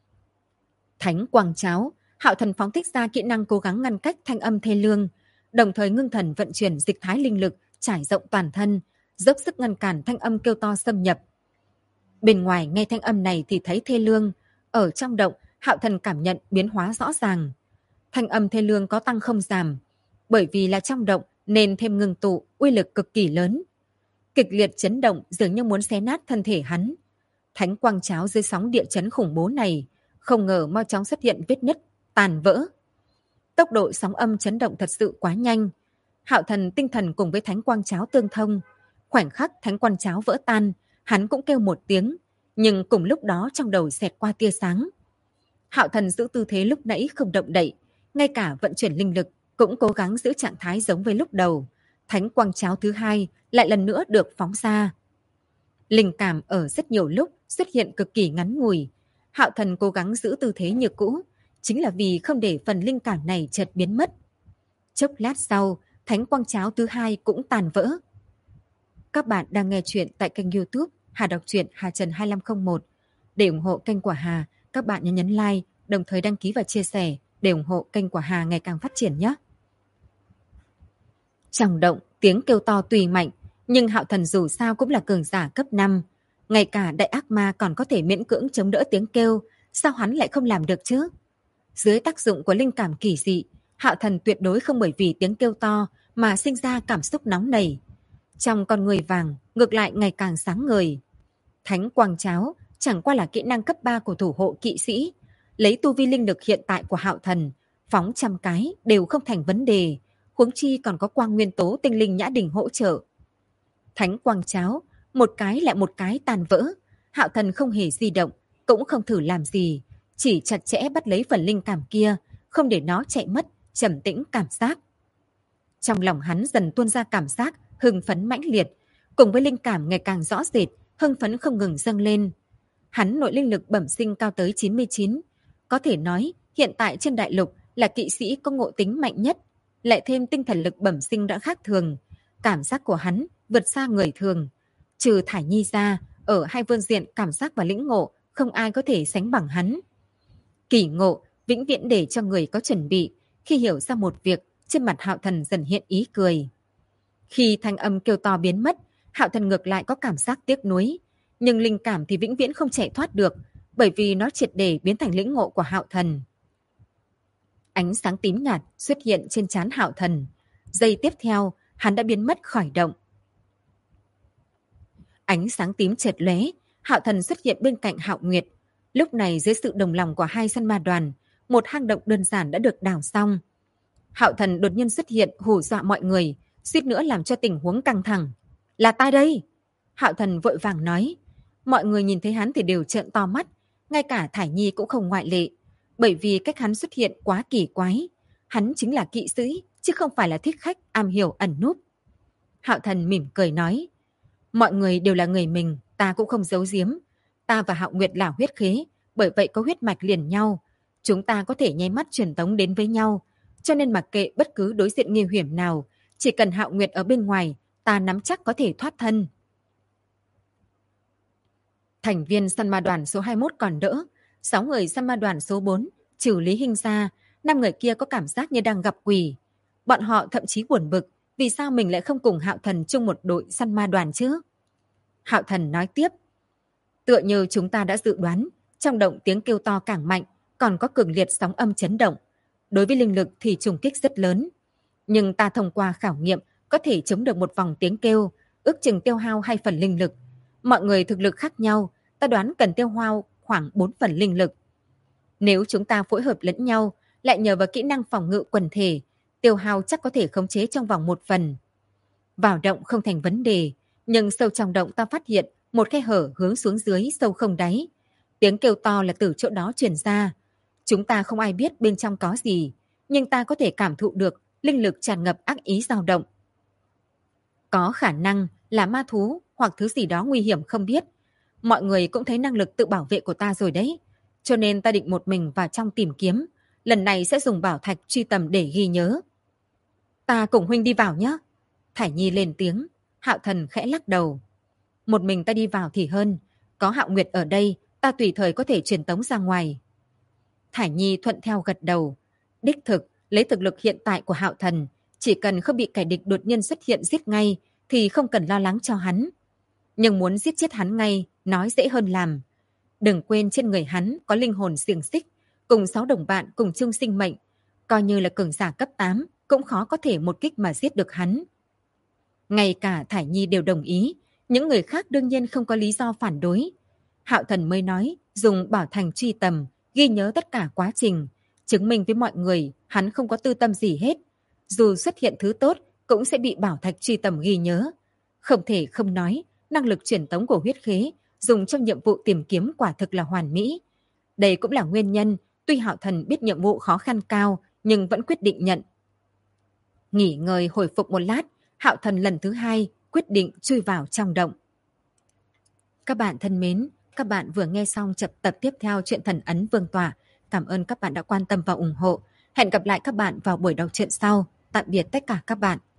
Thánh quang cháo, Hạo Thần phóng thích ra kỹ năng cố gắng ngăn cách thanh âm thê lương, đồng thời ngưng thần vận chuyển dịch thái linh lực trải rộng toàn thân, dốc sức ngăn cản thanh âm kêu to xâm nhập. Bên ngoài nghe thanh âm này thì thấy thê lương, ở trong động Hạo Thần cảm nhận biến hóa rõ ràng. Thanh âm thê lương có tăng không giảm, bởi vì là trong động nên thêm ngưng tụ, uy lực cực kỳ lớn. Kịch liệt chấn động dường như muốn xé nát thân thể hắn. Thánh quang cháo dưới sóng địa chấn khủng bố này, không ngờ mau chóng xuất hiện vết nứt, tàn vỡ. Tốc độ sóng âm chấn động thật sự quá nhanh. Hạo Thần tinh thần cùng với thánh quang cháo tương thông. Khoảnh khắc thánh quang cháo vỡ tan, hắn cũng kêu một tiếng, nhưng cùng lúc đó trong đầu xẹt qua tia sáng. Hạo Thần giữ tư thế lúc nãy không động đậy, ngay cả vận chuyển linh lực cũng cố gắng giữ trạng thái giống với lúc đầu. Thánh quang cháo thứ hai lại lần nữa được phóng ra. Linh cảm ở rất nhiều lúc xuất hiện cực kỳ ngắn ngủi. Hạo Thần cố gắng giữ tư thế như cũ, chính là vì không để phần linh cảm này chợt biến mất. Chốc lát sau, thánh quang cháo thứ hai cũng tàn vỡ. Các bạn đang nghe chuyện tại kênh YouTube Hà Đọc truyện Hà Trần 2501. Để ủng hộ kênh của Hà, các bạn nhấn like, đồng thời đăng ký và chia sẻ để ủng hộ kênh của Hà ngày càng phát triển nhé. Trong động, tiếng kêu to tùy mạnh, nhưng Hạo Thần dù sao cũng là cường giả cấp 5. Ngay cả đại ác ma còn có thể miễn cưỡng chống đỡ tiếng kêu, sao hắn lại không làm được chứ? Dưới tác dụng của linh cảm kỳ dị, Hạo Thần tuyệt đối không bởi vì tiếng kêu to mà sinh ra cảm xúc nóng nảy. Trong con người vàng ngược lại ngày càng sáng ngời. Thánh quang cháo chẳng qua là kỹ năng cấp 3 của thủ hộ kỵ sĩ. Lấy tu vi linh lực hiện tại của Hạo Thần, phóng trăm cái đều không thành vấn đề, huống chi còn có quang nguyên tố tinh linh nhã đình hỗ trợ. Thánh quang cháo, một cái lại một cái tan vỡ, Hạo Thần không hề di động, cũng không thử làm gì, chỉ chặt chẽ bắt lấy phần linh cảm kia, không để nó chạy mất, trầm tĩnh cảm giác. Trong lòng hắn dần tuôn ra cảm giác hưng phấn mãnh liệt, cùng với linh cảm ngày càng rõ rệt, hưng phấn không ngừng dâng lên. Hắn nội linh lực bẩm sinh cao tới 99, có thể nói hiện tại trên đại lục là kỵ sĩ có ngộ tính mạnh nhất, lại thêm tinh thần lực bẩm sinh đã khác thường, cảm giác của hắn vượt xa người thường. Trừ Thải Nhi ra, ở hai phương diện cảm giác và lĩnh ngộ, không ai có thể sánh bằng hắn. Kỳ ngộ vĩnh viễn để cho người có chuẩn bị, khi hiểu ra một việc, trên mặt Hạo Thần dần hiện ý cười. Khi thanh âm kêu to biến mất, Hạo Thần ngược lại có cảm giác tiếc nuối, nhưng linh cảm thì vĩnh viễn không chạy thoát được, bởi vì nó triệt để biến thành lĩnh ngộ của Hạo Thần. Ánh sáng tím nhạt xuất hiện trên trán Hạo Thần. Giây tiếp theo, hắn đã biến mất khỏi động. Ánh sáng tím chợt lóe, Hạo Thần xuất hiện bên cạnh Hạo Nguyệt. Lúc này dưới sự đồng lòng của hai săn ma đoàn, một hang động đơn giản đã được đào xong. Hạo Thần đột nhiên xuất hiện hù dọa mọi người, suýt nữa làm cho tình huống căng thẳng. Là ta đây! Hạo Thần vội vàng nói. Mọi người nhìn thấy hắn thì đều trợn to mắt, ngay cả Thải Nhi cũng không ngoại lệ, bởi vì cách hắn xuất hiện quá kỳ quái. Hắn chính là kỵ sĩ, chứ không phải là thích khách am hiểu ẩn núp. Hạo Thần mỉm cười nói. Mọi người đều là người mình, ta cũng không giấu giếm. Ta và Hạo Nguyệt là huyết khế, bởi vậy có huyết mạch liền nhau. Chúng ta có thể nháy mắt truyền tống đến với nhau, cho nên mặc kệ bất cứ đối diện nguy hiểm nào, chỉ cần Hạo Nguyệt ở bên ngoài, ta nắm chắc có thể thoát thân. Thành viên săn ma đoàn số 21 còn đỡ, 6 người săn ma đoàn số 4, trừ Lý Hinh ra, 5 người kia có cảm giác như đang gặp quỷ. Bọn họ thậm chí buồn bực, vì sao mình lại không cùng Hạo Thần chung một đội săn ma đoàn chứ? Hạo Thần nói tiếp, tựa như chúng ta đã dự đoán, trong động tiếng kêu to càng mạnh, còn có cường liệt sóng âm chấn động. Đối với linh lực thì trùng kích rất lớn. Nhưng ta thông qua khảo nghiệm có thể chống được một vòng tiếng kêu, ước chừng tiêu hao 2 phần linh lực. Mọi người thực lực khác nhau, ta đoán cần tiêu hao khoảng 4 phần linh lực. Nếu chúng ta phối hợp lẫn nhau, lại nhờ vào kỹ năng phòng ngự quần thể, tiêu hao chắc có thể khống chế trong vòng 1 phần. Vào động không thành vấn đề, nhưng sâu trong động ta phát hiện một khe hở hướng xuống dưới sâu không đáy. Tiếng kêu to là từ chỗ đó truyền ra. Chúng ta không ai biết bên trong có gì, nhưng ta có thể cảm thụ được linh lực tràn ngập ác ý dao động. Có khả năng là ma thú hoặc thứ gì đó nguy hiểm không biết. Mọi người cũng thấy năng lực tự bảo vệ của ta rồi đấy. Cho nên ta định một mình vào trong tìm kiếm. Lần này sẽ dùng bảo thạch truy tầm để ghi nhớ. Ta cùng huynh đi vào nhé. Thải Nhi lên tiếng. Hạo Thần khẽ lắc đầu. Một mình ta đi vào thì hơn. Có Hạo Nguyệt ở đây, ta tùy thời có thể truyền tống ra ngoài. Thải Nhi thuận theo gật đầu. Đích thực, lấy thực lực hiện tại của Hạo Thần, chỉ cần không bị kẻ địch đột nhiên xuất hiện giết ngay, thì không cần lo lắng cho hắn. Nhưng muốn giết chết hắn ngay, nói dễ hơn làm. Đừng quên trên người hắn có linh hồn xiềng xích, cùng 6 đồng bạn cùng chung sinh mệnh. Coi như là cường giả cấp 8, cũng khó có thể một kích mà giết được hắn. Ngay cả Thải Nhi đều đồng ý, những người khác đương nhiên không có lý do phản đối. Hạo Thần mới nói, dùng bảo thành truy tầm, ghi nhớ tất cả quá trình, chứng minh với mọi người hắn không có tư tâm gì hết. Dù xuất hiện thứ tốt, cũng sẽ bị bảo thạch truy tầm ghi nhớ. Không thể không nói, năng lực truyền tống của huyết khế dùng trong nhiệm vụ tìm kiếm quả thực là hoàn mỹ. Đây cũng là nguyên nhân, tuy Hạo Thần biết nhiệm vụ khó khăn cao, nhưng vẫn quyết định nhận. Nghỉ ngơi hồi phục một lát, Hạo Thần lần thứ 2 quyết định chui vào trong động. Các bạn thân mến, các bạn vừa nghe xong tập tiếp theo truyện Thần Ấn Vương Tỏa. Cảm ơn các bạn đã quan tâm và ủng hộ. Hẹn gặp lại các bạn vào buổi đọc truyện sau. Tạm biệt tất cả các bạn.